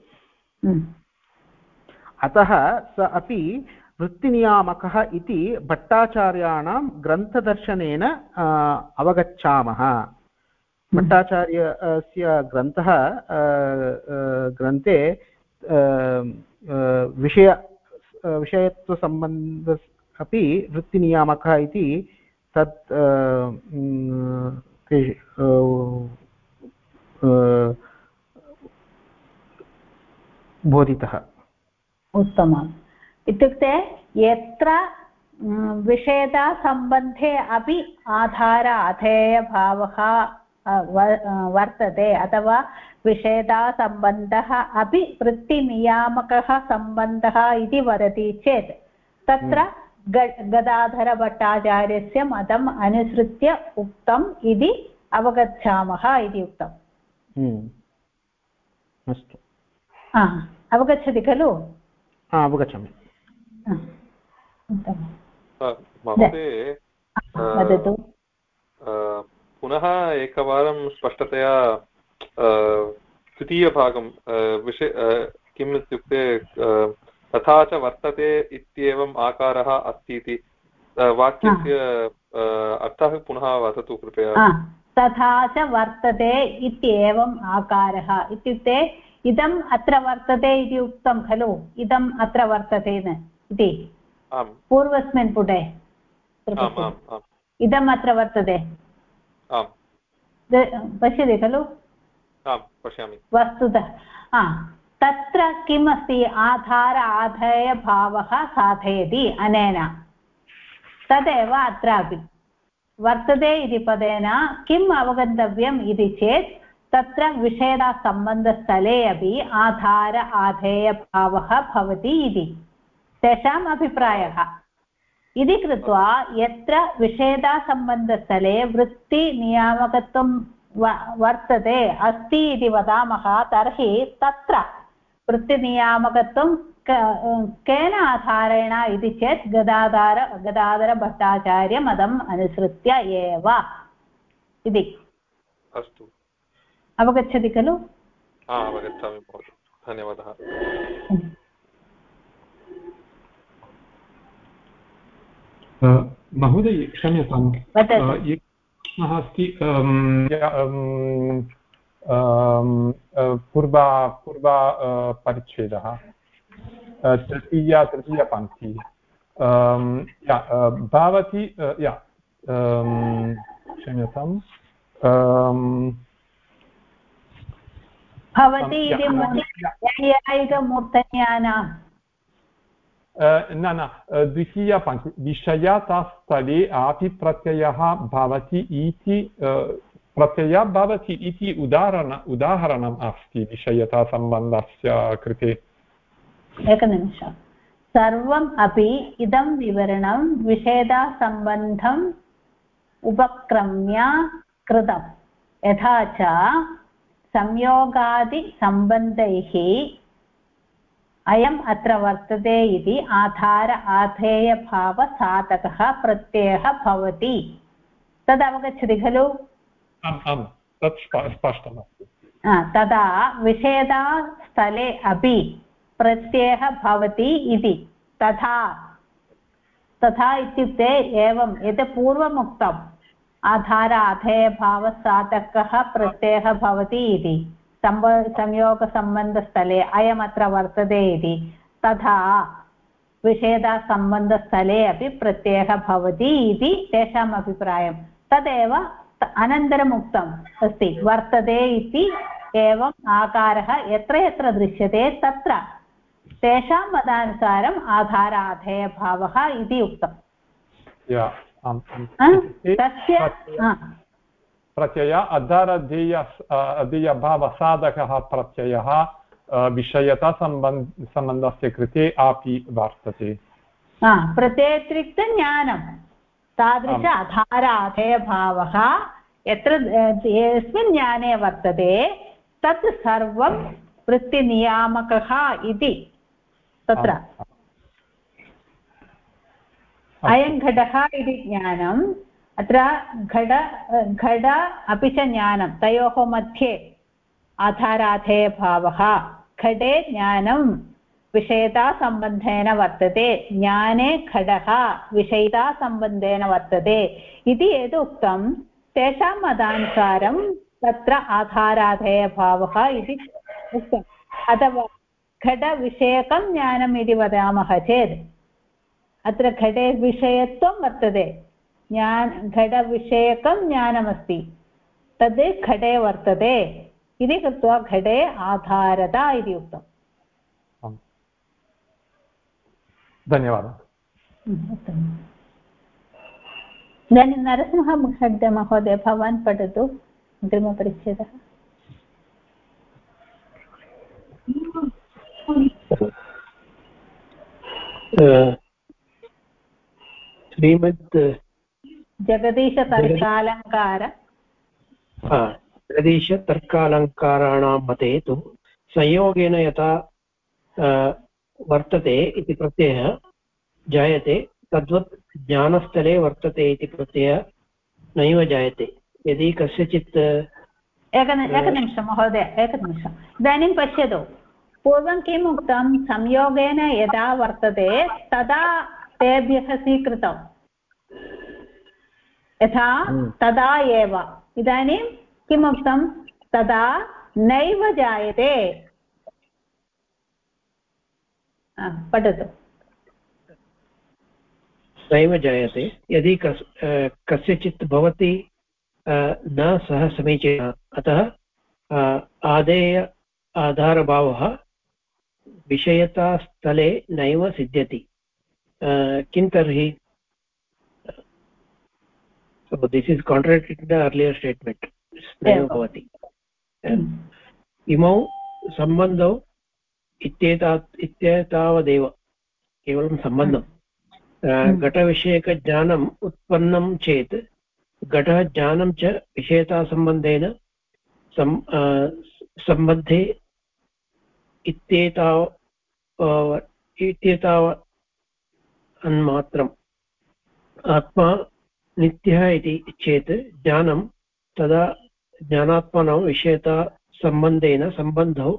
अतः स अपि वृत्तिनियामकः इति भट्टाचार्याणां ग्रन्थदर्शनेन अवगच्छामः। भट्टाचार्यस्य ग्रन्थे विषयत्वसम्बन्ध अपि वृत्तिनियामकः इति तत् बोधितः। उत्तमम्। इत्युक्ते यत्र विषयतासम्बन्धे अपि आधार अधेयभावः वर्तते अथवा विषयतासम्बन्धः अपि वृत्तिनियामकः सम्बन्धः इति वदति चेत् तत्र गदाधरभट्टाचार्यस्य मतम् अनुसृत्य उक्तम् इति अवगच्छामः इति उक्तम्। अस्तु, अवगच्छति खलु? अवगच्छामि। महोदय, वदतु। पुनः एकवारं स्पष्टतया तृतीयभागं विषय किम् इत्युक्ते तथा च वर्तते इत्येवम् आकारः अस्ति इति वाक्यस्य अर्थः पुनः वदतु कृपया। तथा च वर्तते इत्येवम् आकारः इत्युक्ते इदम् अत्र वर्तते इति उक्तं खलु, इदम् अत्र वर्तते इति पूर्वस्मिन् पुटे इदम् अत्र वर्तते पश्यति खलु? पश्यामि। वस्तुतः तत्र किम् अस्ति? आधार आधेयभावः साधयति अनेन, तदेव अत्रापि वर्तते इति पदेन किम् अवगन्तव्यम् इति चेत् तत्र विषयसम्बन्धस्थले अपि आधार आधेयभावः भवति इति तेषाम् अभिप्रायः। इति कृत्वा यत्र विषयसम्बन्धस्थले वृत्तिनियामकत्वं वर्तते अस्ति इति वदामः, तर्हि तत्र वृत्तिनियामकत्वं केन आधारेण इति चेत् गदाधरभट्टाचार्यमतम् अनुसृत्य एव इति। अस्तु, अवगच्छति खलु? अवगच्छामि महोदय, धन्यवादः। महोदय क्षम्यताम्, प्रश्नः अस्ति। पूर्वा परिच्छेदः तृतीयपङ्क्ति भवति क्षम्यताम् भवति इति मूर्धन्यानां न द्वितीयपङ्क्ति विषयतस्थले अपि प्रत्ययः भवति इति प्रत्ययः भवति इति उदाहरणम् अस्ति विषयतासम्बन्धस्य कृते। एकनिमिषं, सर्वम् अपि इदं विवरणं विषयतासम्बन्धम् उपक्रम्य कृतं, यथा च संयोगादिसम्बन्धैः अयम् अत्र वर्तते इति आधार आधेयभावसाधकः प्रत्ययः भवति। तदवगच्छति खलु? आम्, तत् स्पष्टमस्ति। तदा विषयस्थले अपि प्रत्ययः भवति इति। तथा इत्युक्ते एवं यत् पूर्वमुक्तम् आधार आधेयभावसाधकः प्रत्ययः भवति इति संयोगसम्बन्धस्थले अयमत्र वर्तते इति, तथा विषयसम्बन्धस्थले अपि प्रत्ययः भवति इति तेषाम् अभिप्रायं। तदेव अनन्तरम् उक्तम् अस्ति, वर्तते इति एवम् आकारः यत्र यत्र दृश्यते तत्र तेषां मतानुसारम् आधार आधेयभावः इति उक्तम्। तस्य प्रत्यय अधारधेयभावसाधकः प्रत्ययः विषयतासम्बन्धस्य कृते अपि वर्तते। प्रत्ययतिरिक्त ज्ञानं तादृश आधार आधेयभावः यत्र यस्मिन् ज्ञाने वर्तते तत् सर्वं वृत्तिनियामकः इति। तत्र अयं घटः इति ज्ञानम्, अत्र घट अपि च ज्ञानं तयोः मध्ये आधाराधेयभावः। घटे ज्ञानं विषयतासम्बन्धेन वर्तते, ज्ञाने घटः विषयतासम्बन्धेन वर्तते इति यद् उक्तं तेषां मतानुसारं तत्र आधाराधेयभावः इति उक्तम्। अथवा घटविषयकं ज्ञानम् इति वदामः चेत् अत्र घटे विषयत्वं वर्तते, घटविषयकं ज्ञानमस्ति, तद् घटे वर्तते इति कृत्वा घटे आधारता इति उक्तम्। धन्यवादः। इदानीं नरसिंहमहोदय भवान् पठतु अग्रिमपरिच्छेदः। श्रीमद् जगदीशतर्कालङ्कार जगदीशतर्कालङ्काराणां मते तु संयोगेन यथा वर्तते इति प्रत्ययः जायते तद्वत् ज्ञानस्थले वर्तते इति प्रत्ययः नैव जायते। यदि कस्यचित् एकनिमिषं महोदय, एकनिमिषम्। इदानीं पश्यतु, पूर्वं किम् उक्तं? संयोगेन यदा वर्तते तदा तेभ्यः स्वीकृतं, यथा तदा एव। इदानीं किम् उक्तं? तदा नैव जायते। पठतु। नैव जायते। यदि कस्यचित् भवति न सः समीचीनः, अतः आदेय आधारभावः विषयतास्थले नैव सिद्ध्यति। किं तर्हि? So this is contradicting the earlier statement. नैव भवति। इमौ सम्बन्धौ इत्येतावदेव, केवलं सम्बन्धं। घटविषयकज्ञानम् उत्पन्नं चेत् घटः ज्ञानं च विषयतासम्बन्धेन सम्बद्धे इत्येतावन्मात्रम्। आत्मा नित्यः इति चेत् ज्ञानं तदा ज्ञानात्मनौ विषयतासम्बन्धेन सम्बन्धौ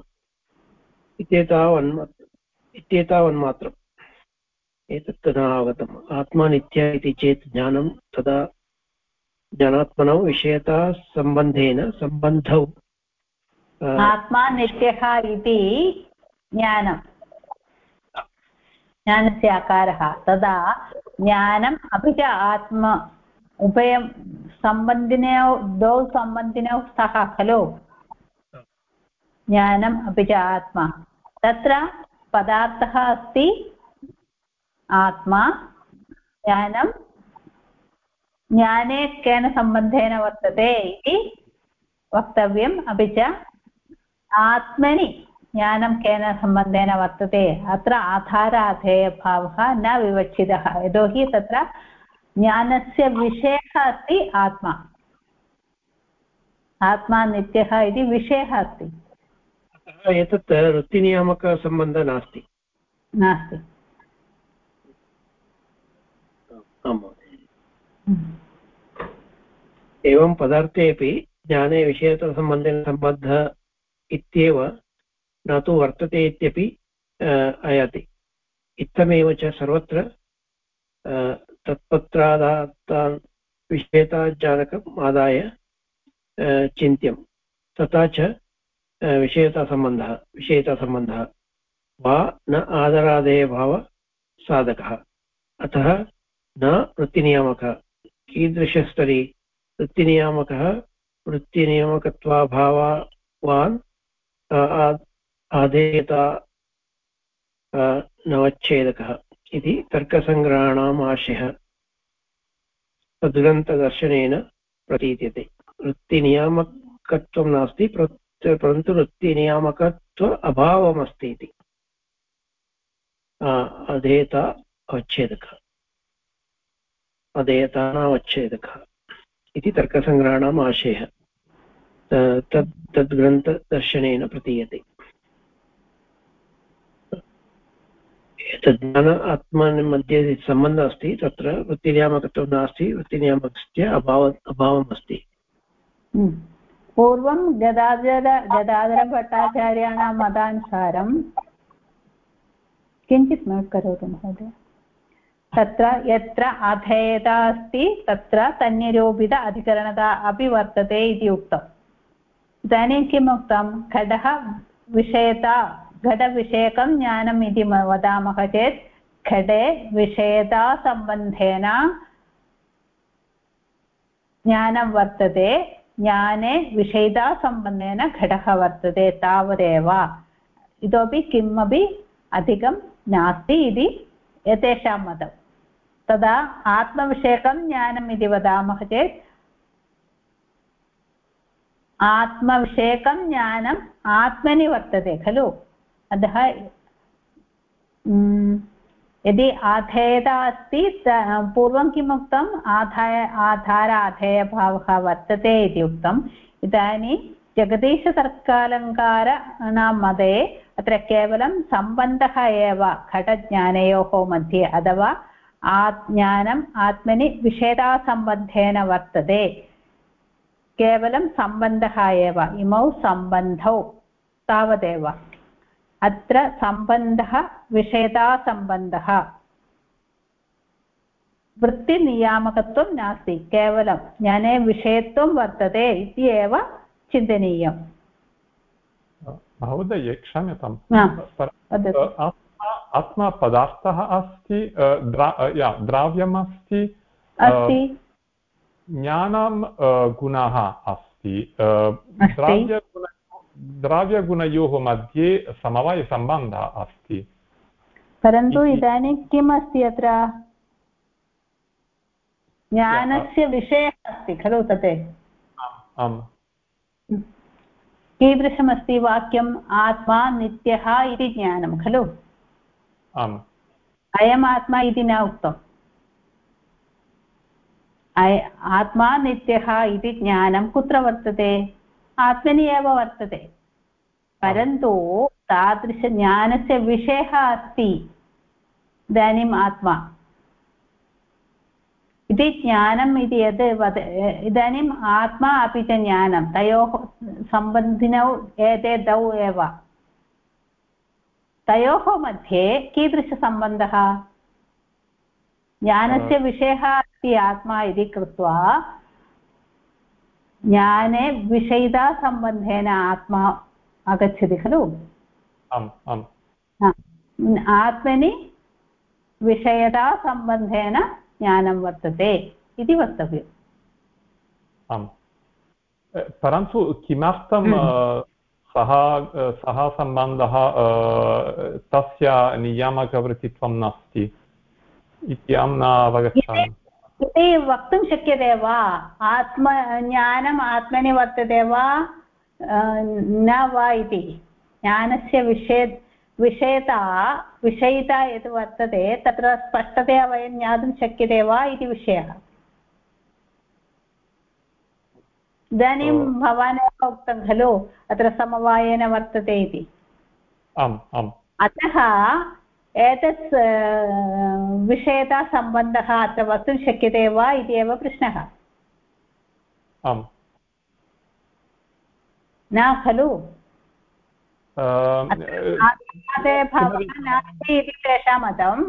इत्येतावन्मात्रम्। एतत् तदा आगतम्। आत्मा नित्यः इति चेत् ज्ञानं तदा ज्ञानात्मनौ विषयतासम्बन्धेन सम्बन्धौ। आत्मा नित्यः इति ज्ञानस्य आकारः, तदा ज्ञानम् अपि च आत्मा उभयं सम्बन्धिनौ, द्वौ सम्बन्धिनौ स्तः खलु। ज्ञानम् अपि च आत्मा, तत्र पदार्थः अस्ति आत्मा। ज्ञानं ज्ञाने केन सम्बन्धेन वर्तते इति वक्तव्यम्। अपि च आत्मनि ज्ञानं केन सम्बन्धेन वर्तते, अत्र आधाराधेयभावः न विवक्षितः, यतोहि तत्र ज्ञानस्य विषयः अस्ति आत्मा। आत्मा नित्यः इति विषयः अस्ति। एतत् वृत्तिनियामकसम्बन्धः नास्ति। एवं पदार्थेऽपि ज्ञाने विषयतसम्बन्धेन सम्बद्धः इत्येव न तु वर्तते इत्यपि आयाति। इत्थमेव च सर्वत्र तत्पत्रादात्तान् विषयताज्ञानकम् आदाय चिन्त्यं। तथा च विषयतासम्बन्धः वा न आदरादेयभावसाधकः, अतः न वृत्तिनियामकः। कीदृशस्तरी वृत्तिनियामकः? वृत्तिनियामकत्वाभावान् आधेयता नवच्छेदकः इति तर्कसङ्ग्रहाणाम् आशयः तद्ग्रन्थदर्शनेन प्रतीयते। वृत्तिनियामकत्वं नास्ति, परन्तु वृत्तिनियामकत्व अभावमस्ति इति। अधेयता अवच्छेदकः, अधेयतानावच्छेदकः इति तर्कसङ्ग्रहाणाम् आशयः तद्ग्रन्थदर्शनेन प्रतीयते। ज्ञान आत्मन मध्ये सम्बन्धः अस्ति, तत्र वृत्तिनियामकत्वं नास्ति, वृत्तिनियामकस्य अभावम् अस्ति। पूर्वं गदाधरभट्टाचार्याणां मतानुसारं किञ्चित् म्यूट् करोतु महोदय। तत्र यत्र अधेयता अस्ति तत्र तन्निरूपित अधिकरणता अपि वर्तते इति उक्तम्। इदानीं किम् उक्तं? घटः विषयता, घटविषयकं ज्ञानम् इति वदामः चेत् घटे विषयतासम्बन्धेन ज्ञानं वर्तते, ज्ञाने विषयतासम्बन्धेन घटः वर्तते, तावदेव। इतोपि किमपि अधिकं नास्ति इति एतेषां मतं। तदा आत्मविषयकं ज्ञानम् इति वदामः चेत् आत्मविषयकं ज्ञानम् आत्मनि वर्तते खलु। अतः यदि आधेयता अस्ति पूर्वं किम् उक्तम् आधार आधेयभावः वर्तते इति उक्तम् इदानीं जगदीशतर्कालङ्काराणां मते अत्र केवलं सम्बन्धः एव घटज्ञानयोः मध्ये अथवा ज्ञानम् आत्मनि विषयतासम्बन्धेन वर्तते केवलं सम्बन्धः एव इमौ सम्बन्धौ तावदेव अत्र सम्बन्धः विषयतासम्बन्धः वृत्तिनियामकत्वं नास्ति केवलं ज्ञाने विषयत्वं वर्तते इति एव चिन्तनीयम् महोदय क्षम्यताम् आत्मा पदार्थः अस्ति द्रव्यमस्ति ज्ञानं गुणः अस्ति द्रव्यगुणयोः मध्ये समवायसम्बन्धः अस्ति परन्तु इदानीं किम् अस्ति अत्र ज्ञानस्य विषयः अस्ति खलु तत् आम् कीदृशमस्ति वाक्यम् आत्मा नित्यः इति ज्ञानं खलु आम् अयम् आत्मा इति न उक्तम् आत्मा नित्यः इति ज्ञानं कुत्र वर्तते आत्मनि एव वर्तते परन्तु तादृशज्ञानस्य विषयः अस्ति इदानीम् आत्मा इति ज्ञानम् इति यद् इदानीम् आत्मा अपि च ज्ञानं तयोः सम्बन्धिनौ एते द्वौ एव तयोः मध्ये कीदृशसम्बन्धः ज्ञानस्य विषयः अस्ति आत्मा इति कृत्वा ज्ञाने विषयितासम्बन्धेन आत्मा आगच्छति खलु आत्मनि विषयतासम्बन्धेन ज्ञानं वर्तते इति वक्तव्यम् आम् परन्तु किमर्थं सः सम्बन्धः तस्य नियामकवृत्तित्वं नास्ति इति अहं न अवगच्छामि इति वक्तुं शक्यते वा ज्ञानम् आत्मनि वर्तते वा न वा इति ज्ञानस्य विषयिता यत् वर्तते तत्र स्पष्टतया वयं ज्ञातुं शक्यते वा इति विषयः इदानीं भवान् एव उक्तं खलु अत्र समवायेन वर्तते इति आम् आम् अतः एतत् विषयतासम्बन्धः अत्र वक्तुं शक्यते वा इति एव प्रश्नः आम् न खलु आदेभावः नास्ति इति तेषां मतम्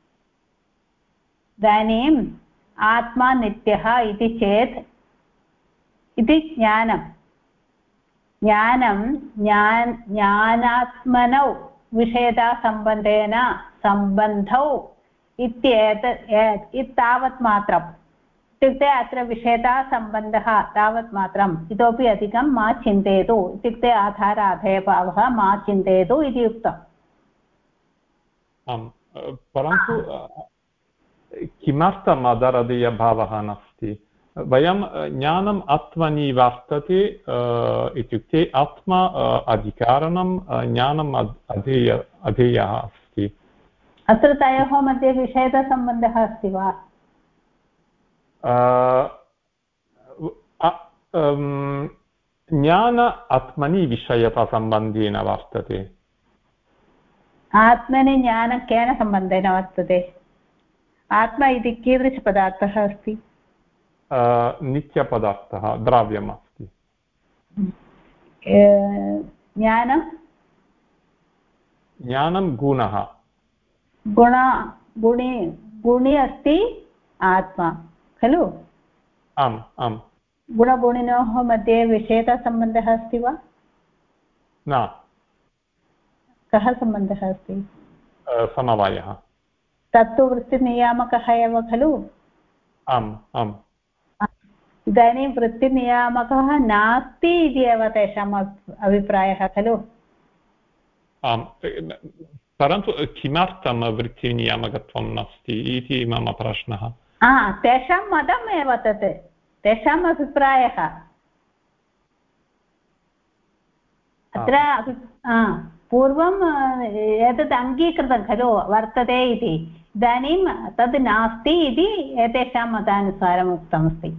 इदानीम् आत्मा नित्यः इति चेत् इति ज्ञानात्मनौ विषयतासम्बन्धेन सम्बन्धौ तावत् मात्रम् इत्युक्ते अत्र विषयतासम्बन्धः तावत् मात्रम् इतोपि अधिकं मा चिन्तयतु इत्युक्ते आधार आधेयभावः मा चिन्तयतु इति उक्तम् आम् परन्तु किमर्थम् आधाराधेयभावः नास्ति वयं ज्ञानम् आत्मनि वर्तते इत्युक्ते आत्मा अधिकारणं ज्ञानम् अधेयः अस्ति अत्र तयोः मध्ये विषयतासम्बन्धः अस्ति वा ज्ञान आत्मनि विषयतासम्बन्धेन वर्तते आत्मनि ज्ञानं केन सम्बन्धेन वर्तते आत्मा इति कीदृशपदार्थः अस्ति नित्यपदार्थः द्रव्यम् अस्ति ज्ञानं गुणः गुणी अस्ति आत्मा खलु आम् आम् गुणगुणिनोः मध्ये विषयतासम्बन्धः अस्ति वा न कः सम्बन्धः अस्ति समवायः तत्तु वृत्तिनियामकः एव खलु आम् आम् इदानीं वृत्तिनियामकः नास्ति इति एव तेषाम् अभिप्रायः खलु आम् परन्तु किमर्थं वृत्तिनियामकत्वं नास्ति इति मम प्रश्नः तेषां मतम् एव तत् तेषाम् अभिप्रायः अत्र पूर्वम् एतत् अङ्गीकृतं खलु वर्तते इति इदानीं तद् नास्ति इति एतेषां मतानुसारम् उक्तमस्ति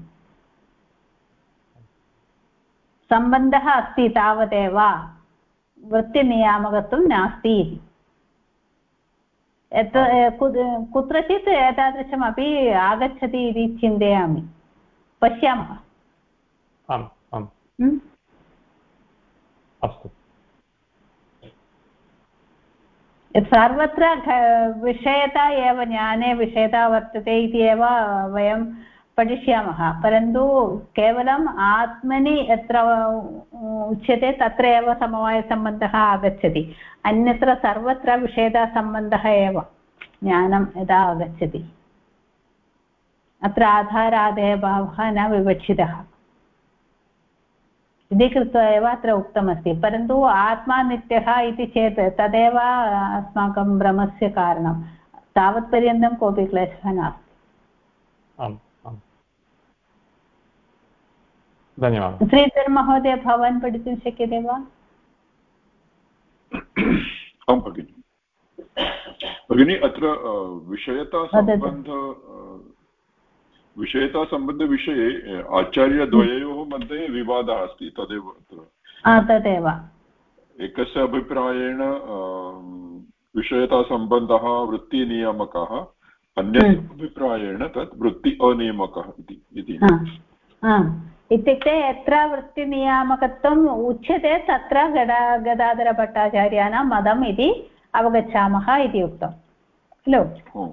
सम्बन्धः अस्ति तावदेव वृत्तिनियामकत्वं नास्ति इति कुत्रचित् एतादृशमपि आगच्छति इति चिन्तयामि पश्यामः आम् आम् अस्तु सर्वत्र विषयता एव ज्ञाने विषयता वर्तते इति एव वयं पठिष्यामः परन्तु केवलम् आत्मनि यत्र उच्यते तत्र एव समवायसम्बन्धः आगच्छति अन्यत्र सर्वत्र विषयतासम्बन्धः एव ज्ञानं यदा आगच्छति अत्र आधारादेयभावः न विवक्षितः इति कृत्वा एव अत्र उक्तमस्ति परन्तु आत्मा नित्यः इति चेत् तदेव अस्माकं भ्रमस्य कारणं तावत्पर्यन्तं कोऽपि क्लेशः नास्ति आम् आम् धन्यवादः श्रीधरमहोदय भवान् पठितुं शक्यते वा आं भगिनि अत्र विषयतासम्बन्धविषये आचार्यद्वयोः मध्ये विवादः अस्ति तदेव तदेव एकस्य अभिप्रायेण विषयतासम्बन्धः वृत्तिनियामकः अन्यस्य अभिप्रायेण तत् वृत्ति अनियामकः इति इत्युक्ते यत्र वृत्तिनियामकत्वम् उच्यते तत्र गदाधरभट्टाचार्याणां मतम् इति अवगच्छामः इति उक्तं खलु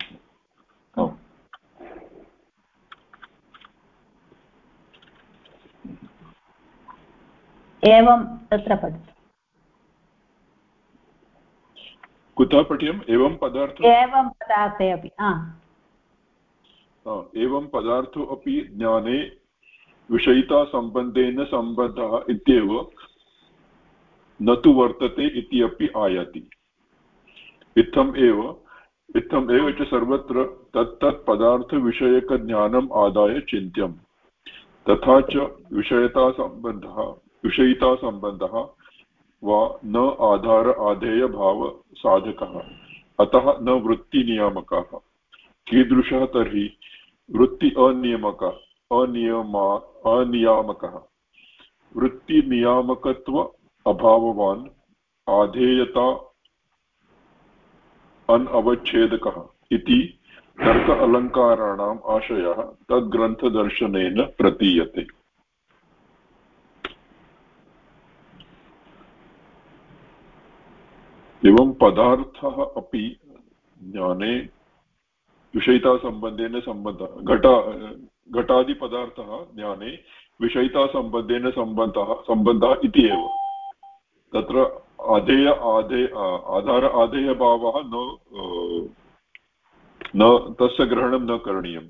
एवं तत्र पठतु कुतः पठ्यम् एवं पदार्थे अपि एवं पदार्थो अपि ज्ञाने विषयितासम्बन्धेन सम्बद्धः इत्येव न तु वर्तते इति अपि आयाति इत्थम् एव च सर्वत्र तत्तत् पदार्थविषयकज्ञानम् आदाय चिन्त्यम् तथा च विषयितासम्बन्धः वा न आधार आधेयभाव साधकः अतः न वृत्तिनियामकः कीदृशः तर्हि वृत्ति अनियामकः वृत्तिनियामकत्व अभाववान् आधेयता अनवच्छेदकः इति तर्क अलङ्काराणाम् आशयः तद्ग्रन्थदर्शनेन प्रतीयते एवं पदार्थः अपि ज्ञाने विषयितासम्बन्धेन सम्बन्धः घटादिपदार्थः ज्ञाने विषयितासम्बन्धेन सम्बन्धः इति एव तत्र आधार आधेयभावः न तस्य ग्रहणं न करणीयम्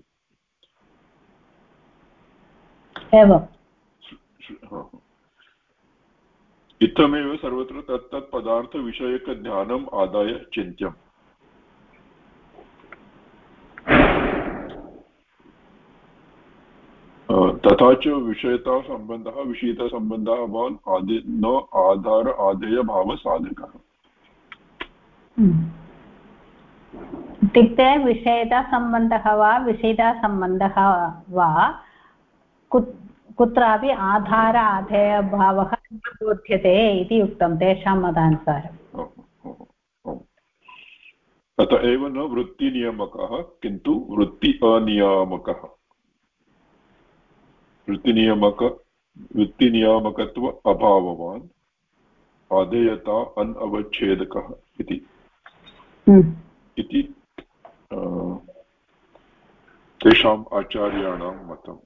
इत्थमेव सर्वत्र तत्तत् पदार्थविषयकज्ञानम् आदाय चिन्त्यम् तथा च विषयितासम्बन्धः वा न आधार आधेयभावसाधकः इत्युक्ते विषयतासम्बन्धः वा कुत्रापि आधार आधेयभावः न बोध्यते इति उक्तं तेषां मतानुसारम् अत एव न वृत्तिनियामकः किन्तु वृत्ति अनियामकः वृत्तिनियामकत्व अभाववान् आधेयता अनवच्छेदकः इति तेषाम् आचार्याणां मतम्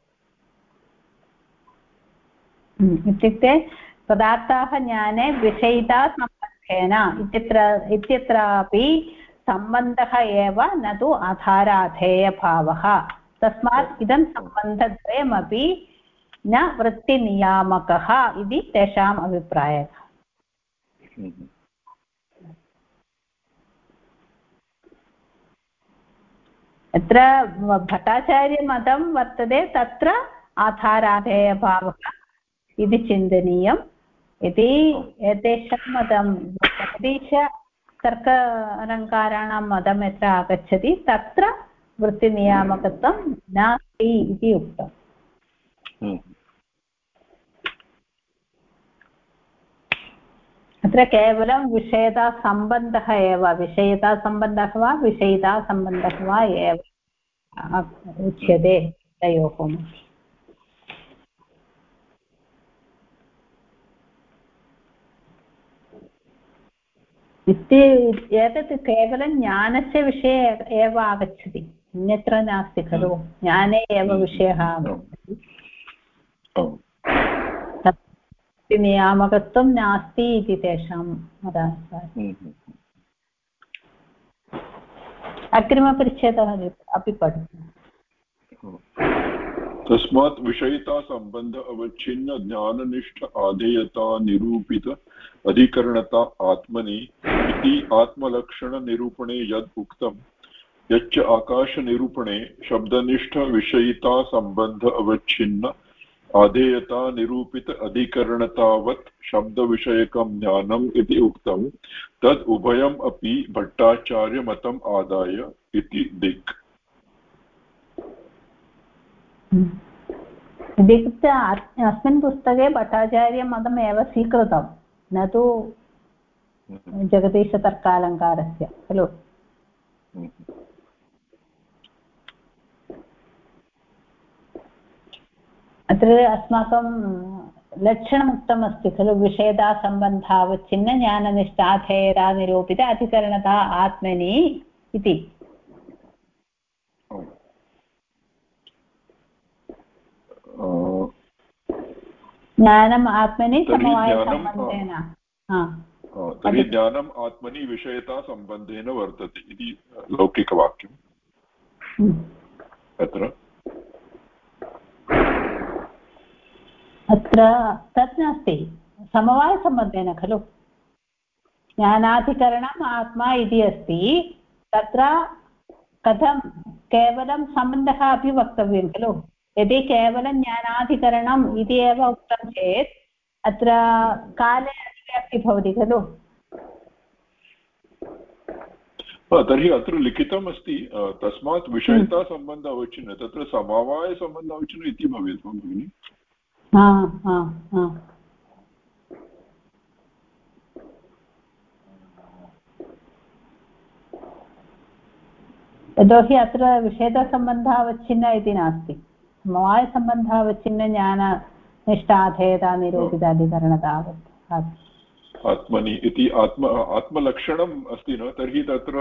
इत्युक्ते पदार्थाः ज्ञाने विषयितासम्बन्धेन इत्यत्रापि सम्बन्धः एव न तु आधाराधेयभावः तस्मात् इदं सम्बन्धद्वयमपि न वृत्तिनियामकः इति तेषाम् अभिप्रायः यत्र भट्टाचार्यमतं वर्तते तत्र आधाराधेयभावः इति चिन्तनीयम् इति एतेषां मतं तर्क अलङ्काराणां मदं यत्र आगच्छति तत्र वृत्तिनियामकत्वं नास्ति इति उक्तम्। अत्र केवलं विषयतासम्बन्धः एव, विषयतासम्बन्धः वा विषयितासम्बन्धः वा एव उच्यते तयोः एतत् केवलं ज्ञानस्य विषये एव आगच्छति, अन्यत्र नास्ति खलु। ज्ञाने एव विषयः आगच्छति, नियामकत्वं नास्ति इति तेषां मतानुसारम्। अग्रिमपरिच्छेदः अपि पठतु। तस्मात् विषयितासम्बन्ध अवच्छिन्न ज्ञाननिष्ठ आधेयता निरूपित अधिकरणता आत्मनि इति आत्मलक्षणनिरूपणे यद् उक्तं यच्च आकाशनिरूपणे शब्दनिष्ठ विषयितासम्बन्ध अवच्छिन्न आधेयता निरूपित अधिकरणतावत् शब्दविषयकं ज्ञानम् इति उक्तं तद् उभयम् अपि भट्टाचार्यमतम् आदाय इति दिक्। इत्युक्ते अस्मिन् पुस्तके भट्टाचार्यमतम् एव स्वीकृतं, न तु जगदीशतर्कालङ्कारस्य खलु। अत्र अस्माकं लक्षणमुक्तमस्ति खलु, विषयतासम्बन्धावच्छिन्न ज्ञाननिष्ठाधेयता निरूपित अधिकरणता आत्मनि इति। ज्ञानम् आत्मनि समवायसम्बन्धेन, तर्हि ज्ञानम् आत्मनि विषयतासम्बन्धेन वर्तते इति लौकिकवाक्यम्। अत्र तत् नास्ति, समवायसम्बन्धेन खलु। ज्ञानाधिकरणम् आत्मा इति अस्ति, तत्र कथं केवलं सम्बन्धः अपि वक्तव्यं खलु। यदि केवलं ज्ञानाधिकरणम् इति एव उक्तं चेत् अत्र काले अतिव्याप्ति भवति खलु। तर्हि अत्र लिखितमस्ति तस्मात् विषयतासम्बन्ध अवच्छिन्न, तत्र समवायसम्बन्ध अवच्छिन्न इति भवेत् वा भगिनि? यतोहि अत्र विषयतासम्बन्धावच्छिन्न इति नास्ति, समवायसम्बन्धावच्छिन्न ज्ञाननिष्ठाधेयता निरूपित अधिकरणतावत् आत्मनि इति आत्मलक्षणम् अस्ति न, तर्हि तत्र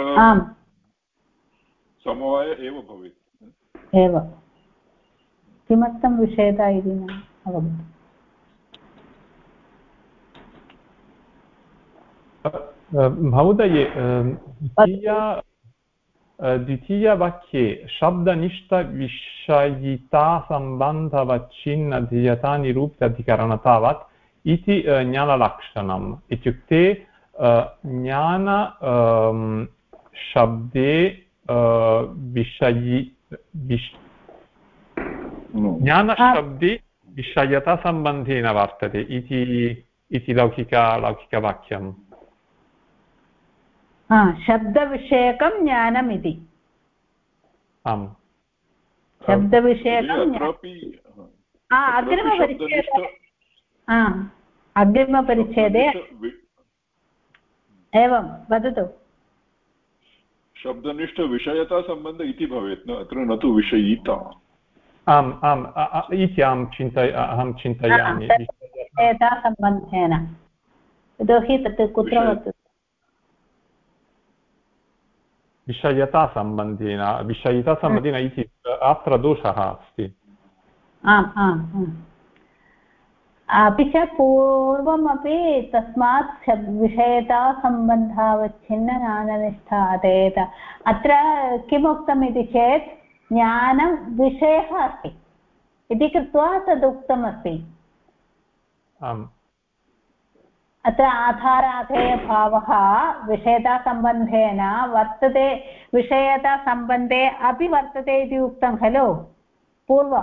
समवाय एव भवेत् एव। किमर्थं विषयता इति न अवगतम्? महोदये, द्वितीयवाक्ये शब्दनिष्ठविषयितासम्बन्धवच्छिन्नधीयता निरूपित अधिकरणतावत् इति ज्ञानलक्षणम् इत्युक्ते ज्ञान शब्दे ज्ञानशब्दे विषयतासम्बन्धेन वर्तते इति लौकिकवाक्यम्। शब्दविषयकं ज्ञानम् इति। आम्, शब्दविषयकं अग्रिमपरिच्छेदे एवं वदतु। शब्दनिष्ठविषयतासम्बन्ध इति भवेत् न, अत्र न तु विषयिता। आम् आम् इति अहं चिन्तयामि विषयतासम्बन्धेन। यतोहि तत् कुत्र वर्तते? विषयितासम्बन्धेन इति अत्र दोषः अस्ति। अपि च पूर्वमपि तस्मात् विषयतासम्बन्धावच्छिन्न ज्ञाननिष्ठाधेयत, अत्र किमुक्तम् इति चेत् ज्ञानं विषयः अस्ति इति कृत्वा तदुक्तमस्ति। अत्र आधाराधेयभावः विषयतासम्बन्धेन वर्तते, विषयतासम्बन्धे अपि वर्तते इति उक्तं खलु पूर्वं।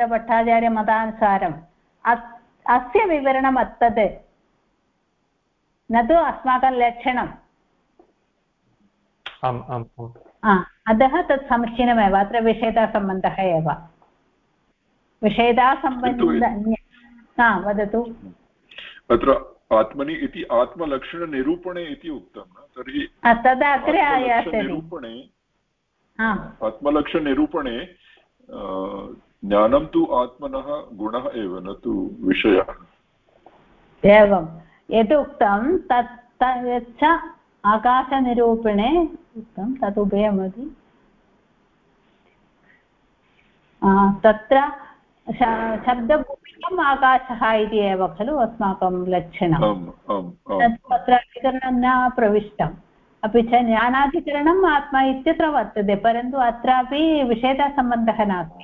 गदाधरभट्टाचार्यमतानुसारम् अस्य विवरणम् तत् न तु अस्माकं लक्षणम्। आम् आम् आम्। अतः तत् समीचीनमेव। अत्र विषयतासम्बन्धः एव विषयतासम्बन्ध। वदतु। अत्र आत्मनि इति आत्मलक्षणनिरूपणे इति उक्तं न, तर्हि तदा अग्रे आयास्यति। आत्मलक्षणनिरूपणे ज्ञानं तु आत्मनः गुणः एव, न तु विषयः। एवं यदुक्तं तत् आकाशनिरूपणे उक्तं तद् उभयमपि तत्र शब्दभूमिकम् आकाशः इति एव खलु अस्माकं लक्षणं। तत्र अधिकरणं न प्रविष्टम्। अपि च ज्ञानाधिकरणम् आत्मा इत्यत्र वर्तते, परन्तु अत्रापि विषयतासम्बन्धः नास्ति।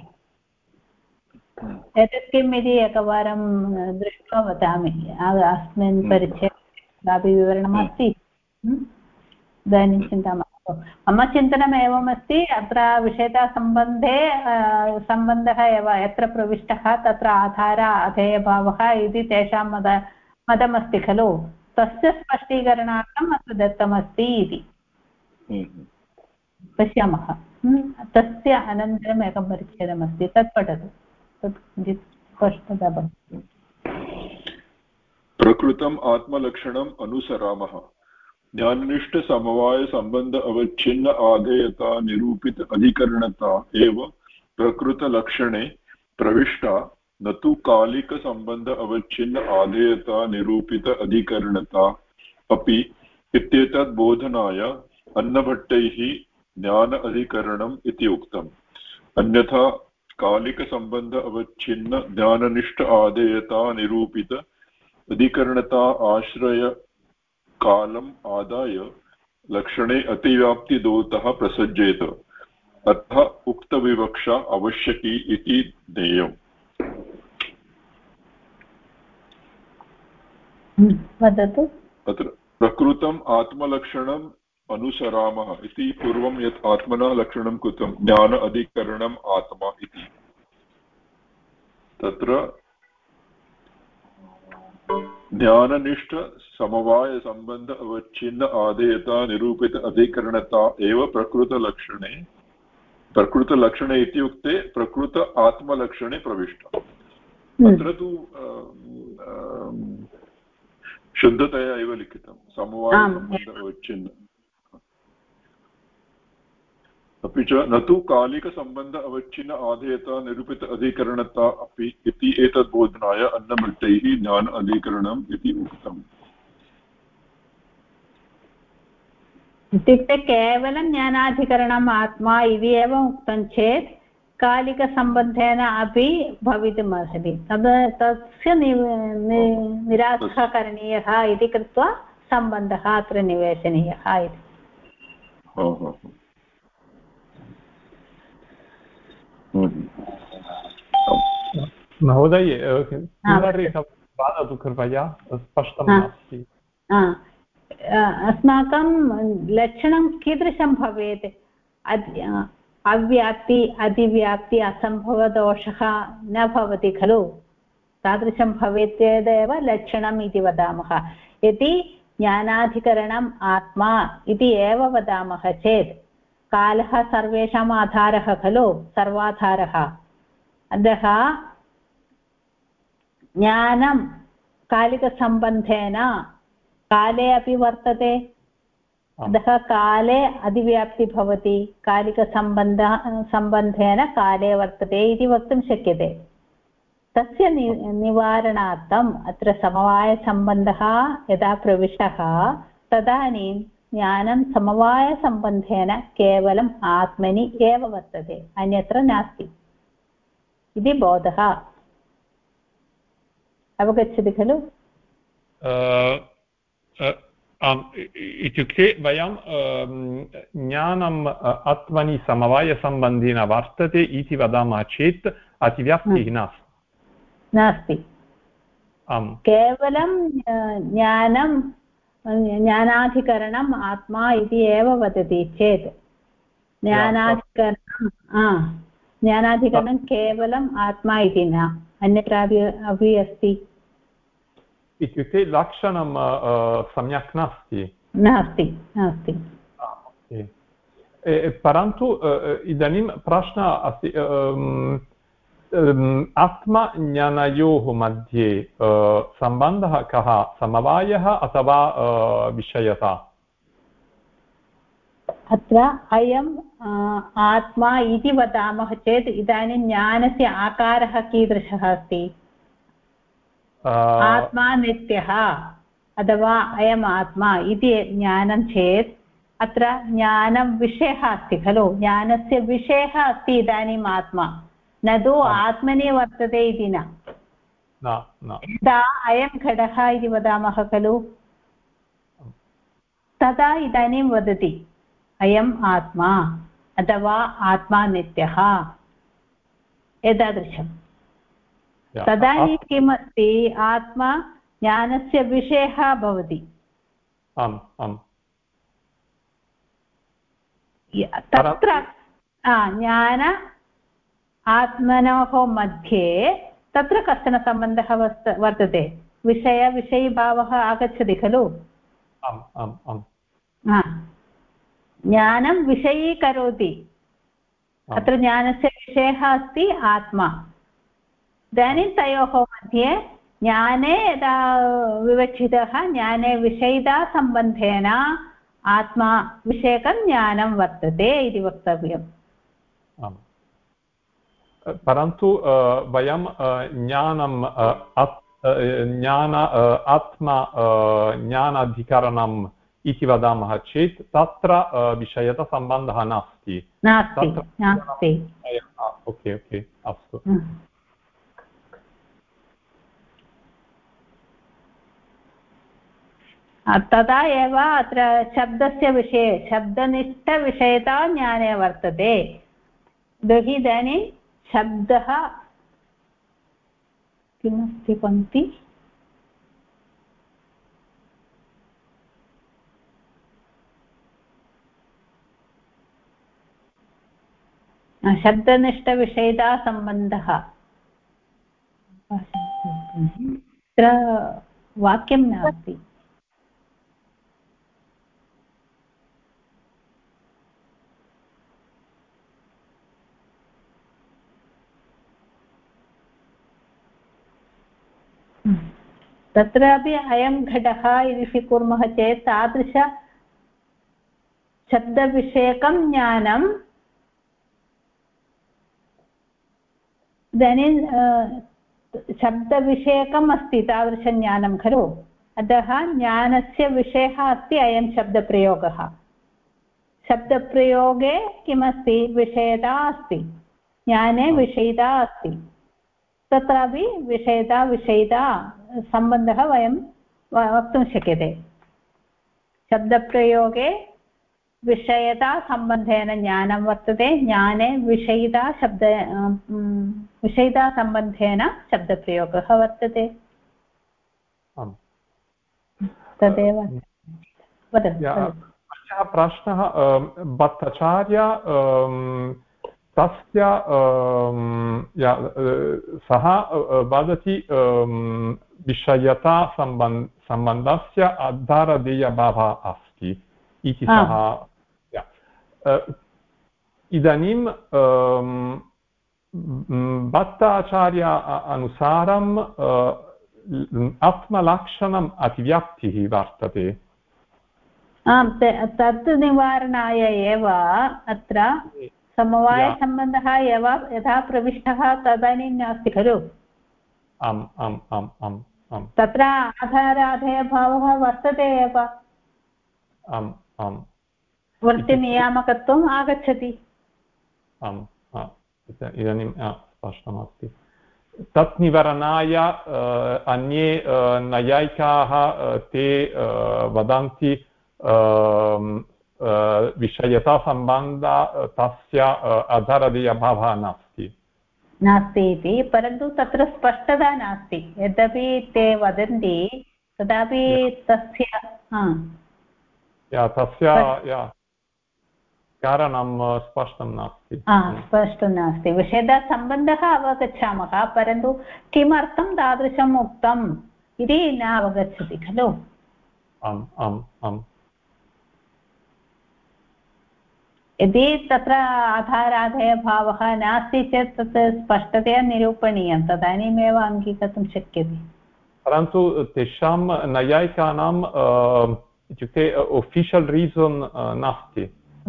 एतत् किम् इति एकवारं दृष्ट्वा वदामि। अस्मिन् परिच्छेदे विवरणमस्ति। इदानीं चिन्ता मास्तु। मम चिन्तनम् एवमस्ति, अत्र विषयतासम्बन्धे सम्बन्धः एव यत्र प्रविष्टः तत्र आधार अधेयभावः इति तेषां मतमस्ति खलु। तस्य स्पष्टीकरणार्थम् अत्र दत्तमस्ति इति पश्यामः। तस्य अनन्तरम् एकं परिच्छेदमस्ति, तत् पठतु, तत् किञ्चित् स्पष्टता भवति। प्रकृतम् आत्मलक्षणम् अनुसरामः। ज्ञाननिष्ठसमवायसम्बन्ध अवच्छिन्न आधेयता निरूपित अधिकरणता एव प्रकृतलक्षणे प्रविष्टा, न तु कालिकसम्बन्ध अवच्छिन्न आधेयता निरूपित अधिकरणता अपि इत्येतत् बोधनाय अन्नभट्टैः ज्ञान अधिकरणम् इति उक्तम्। अन्यथा कालिकसम्बन्ध अवच्छिन्न ज्ञाननिष्ठ आधेयता निरूपित अधिकरणता आश्रय कालम् आदाय लक्षणे अतिव्याप्तिदोषः प्रसज्येत। अतः उक्तविवक्षा आवश्यकी इति ज्ञेयम्। वदतु। अत्र प्रकृतम् आत्मलक्षणम् अनुसरामः इति पूर्वं यत् आत्मनः लक्षणं कृतं ज्ञान अधिकरणम् आत्मा इति, तत्र ज्ञाननिष्ठ समवाय संबंध अवच्छिन्न आधेयता निरूपित अधिकरणता एव प्रकृतलक्षणे इत्युक्ते प्रकृत आत्मलक्षणे प्रविष्टा। अत्र तु शुद्धतया एव लिखितं समवाय संबंध अवच्छिन्न। अपि च न तु कालिकसम्बन्ध अवच्छिन्न आधेयता निरूपित अधिकरणता अपि इति एतद् बोधनाय अन्नभट्टैः ज्ञान अधिकरणम् इति उक्तम्। इत्युक्ते केवलं ज्ञानाधिकरणम् आत्मा इति एव उक्तं चेत् कालिकसम्बन्धेन अपि भवितुमर्हति। तस्य निरासः करणीयः इति कृत्वा सम्बन्धः अत्र निवेशनीयः इति। महोदय वदतु कृपया, स्पष्टं नास्ति। अस्माकं लक्षणं कीदृशं भवेत्? अव्याप्ति अधिव्याप्ति असम्भवदोषः न भवति खलु। तादृशं भवेत् चेदेव लक्षणम् इति वदामः। यदि ज्ञानाधिकरणम् आत्मा इति एव वदामः चेत् कालः सर्वेषाम् आधारः खलु, सर्वाधारः। अतः ज्ञानं कालिकसम्बन्धेन काले अपि वर्तते, अतः काले अधिव्याप्ति भवति, कालिकसम्बन्धेन काले वर्तते इति वक्तुं शक्यते। तस्य निवारणार्थम् अत्र समवायसम्बन्धः यदा प्रविष्टः तदानीं ज्ञानं समवायसम्बन्धेन केवलम् आत्मनि एव वर्तते, अन्यत्र नास्ति इति बोधः। अवगच्छति खलु? इत्युक्ते वयं ज्ञानम् आत्मनि समवायसम्बन्धेन वर्तते इति वदामः चेत् अतिव्याप्तिः नास्ति। केवलं ज्ञानाधिकरणम् आत्मा इति एव वदति चेत् ज्ञानाधिकरणं केवलम् आत्मा इति न, अन्यत्रापि अस्ति। इत्युक्ते लक्षणं सम्यक् नास्ति नास्ति परन्तु इदानीं प्रश्नः अस्ति आत्मज्ञानयोः मध्ये सम्बन्धः कः समवायः अथवा विषयता अत्र अयम् आत्मा इति वदामः चेत् इदानीं ज्ञानस्य आकारः कीदृशः अस्ति आत्मा नित्यः अथवा अयम् आत्मा इति ज्ञानं चेत् अत्र ज्ञानं विषयः अस्ति खलु ज्ञानस्य विषयः अस्ति इदानीम् आत्मा न तु आत्मनि वर्तते इति न यदा अयं घटः इति वदामः खलु तदा इदानीं वदति अयम् आत्मा अथवा आत्मा नित्यः एतादृशं तदानीं किमस्ति आत्मा ज्ञानस्य विषयः भवति तत्र ज्ञान आत्मनोः मध्ये तत्र कश्चन सम्बन्धः वर्तते विषयविषयीभावः आगच्छति खलु ज्ञानं विषयीकरोति अत्र ज्ञानस्य विषयः अस्ति आत्मा इदानीं तयोः मध्ये ज्ञाने यदा विवक्षितः ज्ञाने विषयितासम्बन्धेन आत्मा विषयकं ज्ञानं वर्तते इति वक्तव्यम् परन्तु वयं ज्ञान आत्मा ज्ञानाधिकरणम् इति वदामः चेत् तत्र विषयतसम्बन्धः नास्ति ओके अस्तु तदा एव अत्र शब्दस्य विषये शब्दनिष्ठविषयता ज्ञाने वर्तते यतोहि इदानीं शब्दः किमस्ति पङ्क्ति शब्दनिष्ठविषयता सम्बन्धः अत्र वाक्यं नास्ति तत्रापि अयं घटः इति स्वीकुर्मः चेत् तादृश शब्दविषयकं ज्ञानं इदानीं शब्दविषयकम् अस्ति तादृशं ज्ञानं खलु अतः ज्ञानस्य विषयः अस्ति अयं शब्दप्रयोगः शब्दप्रयोगे किमस्ति विषयता अस्ति ज्ञाने विषयिता अस्ति तत्रापि विषयिता सम्बन्धः वयं वक्तुं शक्यते शब्दप्रयोगे विषयतासम्बन्धेन ज्ञानं वर्तते ज्ञाने विषयितासम्बन्धेन शब्दप्रयोगः वर्तते तदेव अन्यः प्रश्नः भट्टाचार्य तस्य सः वदति विषयता सम्बन्धस्य आधारदेयभावः अस्ति इति सः इदानीं भट्टाचार्य अनुसारं आत्मलक्षणम् अतिव्याप्तिः वर्तते आम् तत् निवारणाय एव अत्र समवायसम्बन्धः एव यथा प्रविष्टः तदानीं नास्ति खलु आम् तत्र आधाराधेयभावः वर्तते एव वृत्तिनियामकत्वम् आगच्छति इदानीं स्पष्टमस्ति तत् निवारणाय अन्ये नैयायिकाः ते वदन्ति विषयतासम्बन्ध तस्य आधारदेयभावः नास्ति इति परन्तु तत्र स्पष्टता नास्ति यद्यपि ते वदन्ति तथापि तस्य कारणं स्पष्टं नास्ति विषयतासम्बन्धः अवगच्छामः परन्तु किमर्थं तादृशम् उक्तं इति न अवगच्छति खलु। आम् आम् आम्। यदि तत्र आधाराधेयभावः नास्ति चेत् तत् स्पष्टतया निरूपणीयं, तदानीमेव अङ्गीकर्तुं शक्यते। परन्तु तेषां नैयायिकानां इत्युक्ते ओफिशियल् रीसन् नास्ति।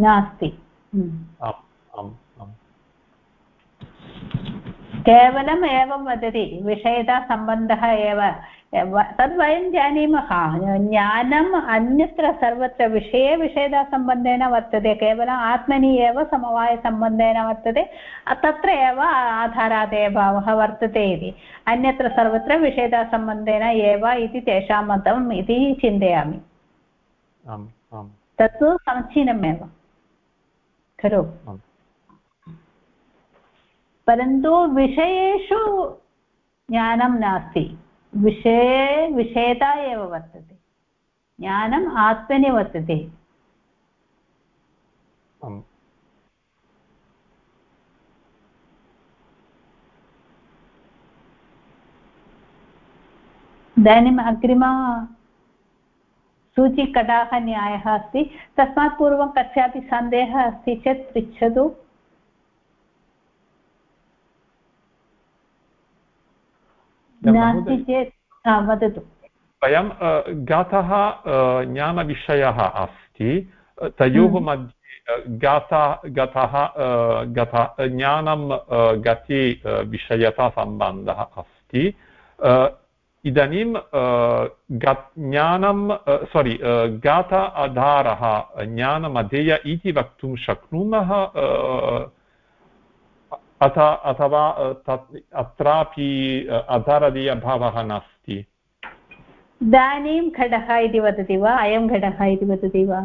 केवलम् एवं वदति विषयतासम्बन्धः एव, तद् वयं जानीमः। ज्ञानम् अन्यत्र सर्वत्र विषये विषयतासम्बन्धेन वर्तते, केवलम् आत्मनि एव समवायसम्बन्धेन वर्तते, तत्र एव आधारादेयभावः वर्तते इति। अन्यत्र सर्वत्र विषयतासम्बन्धेन एव इति तेषां मतम् इति चिन्तयामि। तत्तु समीचीनमेव खलु। परन्तु विषयेषु ज्ञानं नास्ति, विषये विषयता एव वर्तते, ज्ञानम् आत्मनि वर्तते। इदानीम् अग्रिमा सूचिकटाः न्यायः अस्ति। तस्मात् पूर्वं कस्यापि सन्देहः अस्ति चेत् पृच्छतु। नास्ति चेत् वदतु। वयं गातः ज्ञानविषयः अस्ति, तयोः मध्ये ज्ञानं गति विषयतासम्बन्धः अस्ति। इदानीं ज्ञानं गात आधारः ज्ञानमधेय इति वक्तुं शक्नुमः, अथवा अत्रापि आधारादेयभावः नास्ति। इदानीं घटः इति वदति वा, अयं घटः इति वदति वा?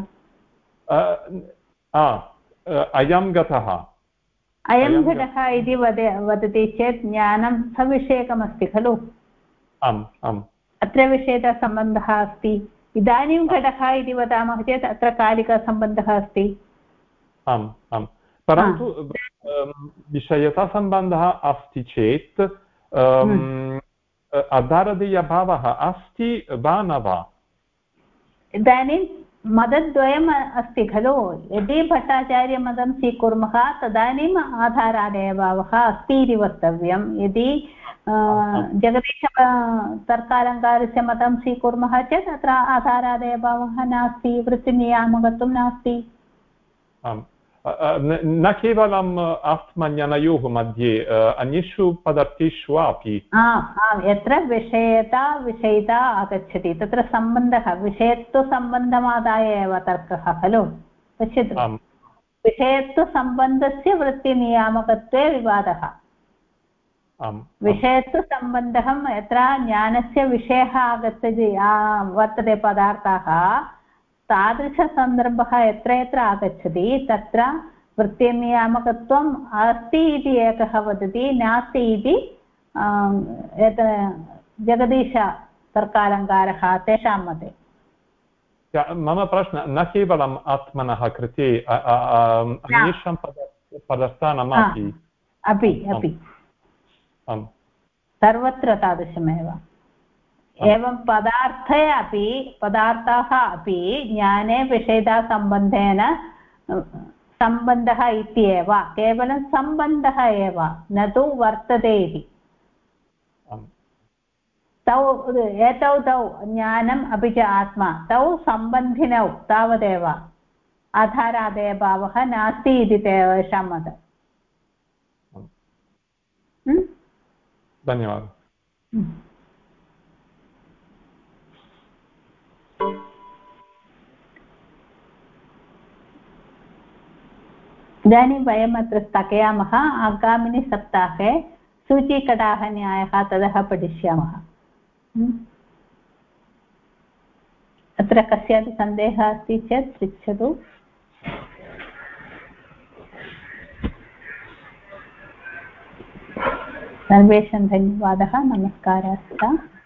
अयं घटः, अयं घटः इति वदति चेत् ज्ञानं सविषयकमस्ति खलु। आम् आम्। अत्र विषयतासम्बन्धः अस्ति। इदानीं घटः इति वदामः चेत् अत्र कालिकासम्बन्धः अस्ति। आम् आम्। परन्तु विषयतासम्बन्धः अस्ति चेत् आधारादेयभावः अस्ति वा न वा? इदानीं मदद्वयम् अस्ति खलु। यदि भट्टाचार्यमतं स्वीकुर्मः तदानीम् आधारादेयभावः अस्ति इति वक्तव्यं। यदि जगदीश तर्कालङ्कारस्य मतं स्वीकुर्मः चेत् अत्र आधारादेयभावः नास्ति, वृत्तिनियामकत्वं नास्ति। न केवलम् आत्मज्ञानयोः मध्ये, अन्येषु पदार्थेषु अपि। यत्र विषयता आगच्छति तत्र सम्बन्धः, विषयत्वसम्बन्धमादाय एव तर्कः खलु। पश्यतु, विषयत्वसम्बन्धस्य वृत्तिनियामकत्वे विवादः। विषयत्वसम्बन्धः यत्र ज्ञानस्य विषयः आगच्छति वर्तते पदार्थः, तादृशसन्दर्भः यत्र यत्र आगच्छति तत्र वृत्तिनियामकत्वम् अस्ति इति एकः वदति, नास्ति इति जगदीश तर्कालङ्कारः तेषां मते। मम प्रश्नः न केवलम् आत्मनः कृते, अन्येषां पदार्थानाम् अपि सर्वत्र तादृशमेव। एवं पदार्थाः अपि ज्ञाने विषयतासम्बन्धेन सम्बन्धः इत्येव, केवलं सम्बन्धः एव, न तु वर्तते इति। एतौ ज्ञानम् अपि च आत्मा तौ सम्बन्धिनौ तावदेव, आधारादेयभावः नास्ति इति तेषां मतम्। धन्यवादः। इदानीं वयम् अत्र स्थगयामः। आगामिनि सप्ताहे सूचीकटाः न्यायः ततः पठिष्यामः। अत्र कस्यापि सन्देहः अस्ति चेत् पृच्छतु। सर्वेषां धन्यवादः, नमस्कारः।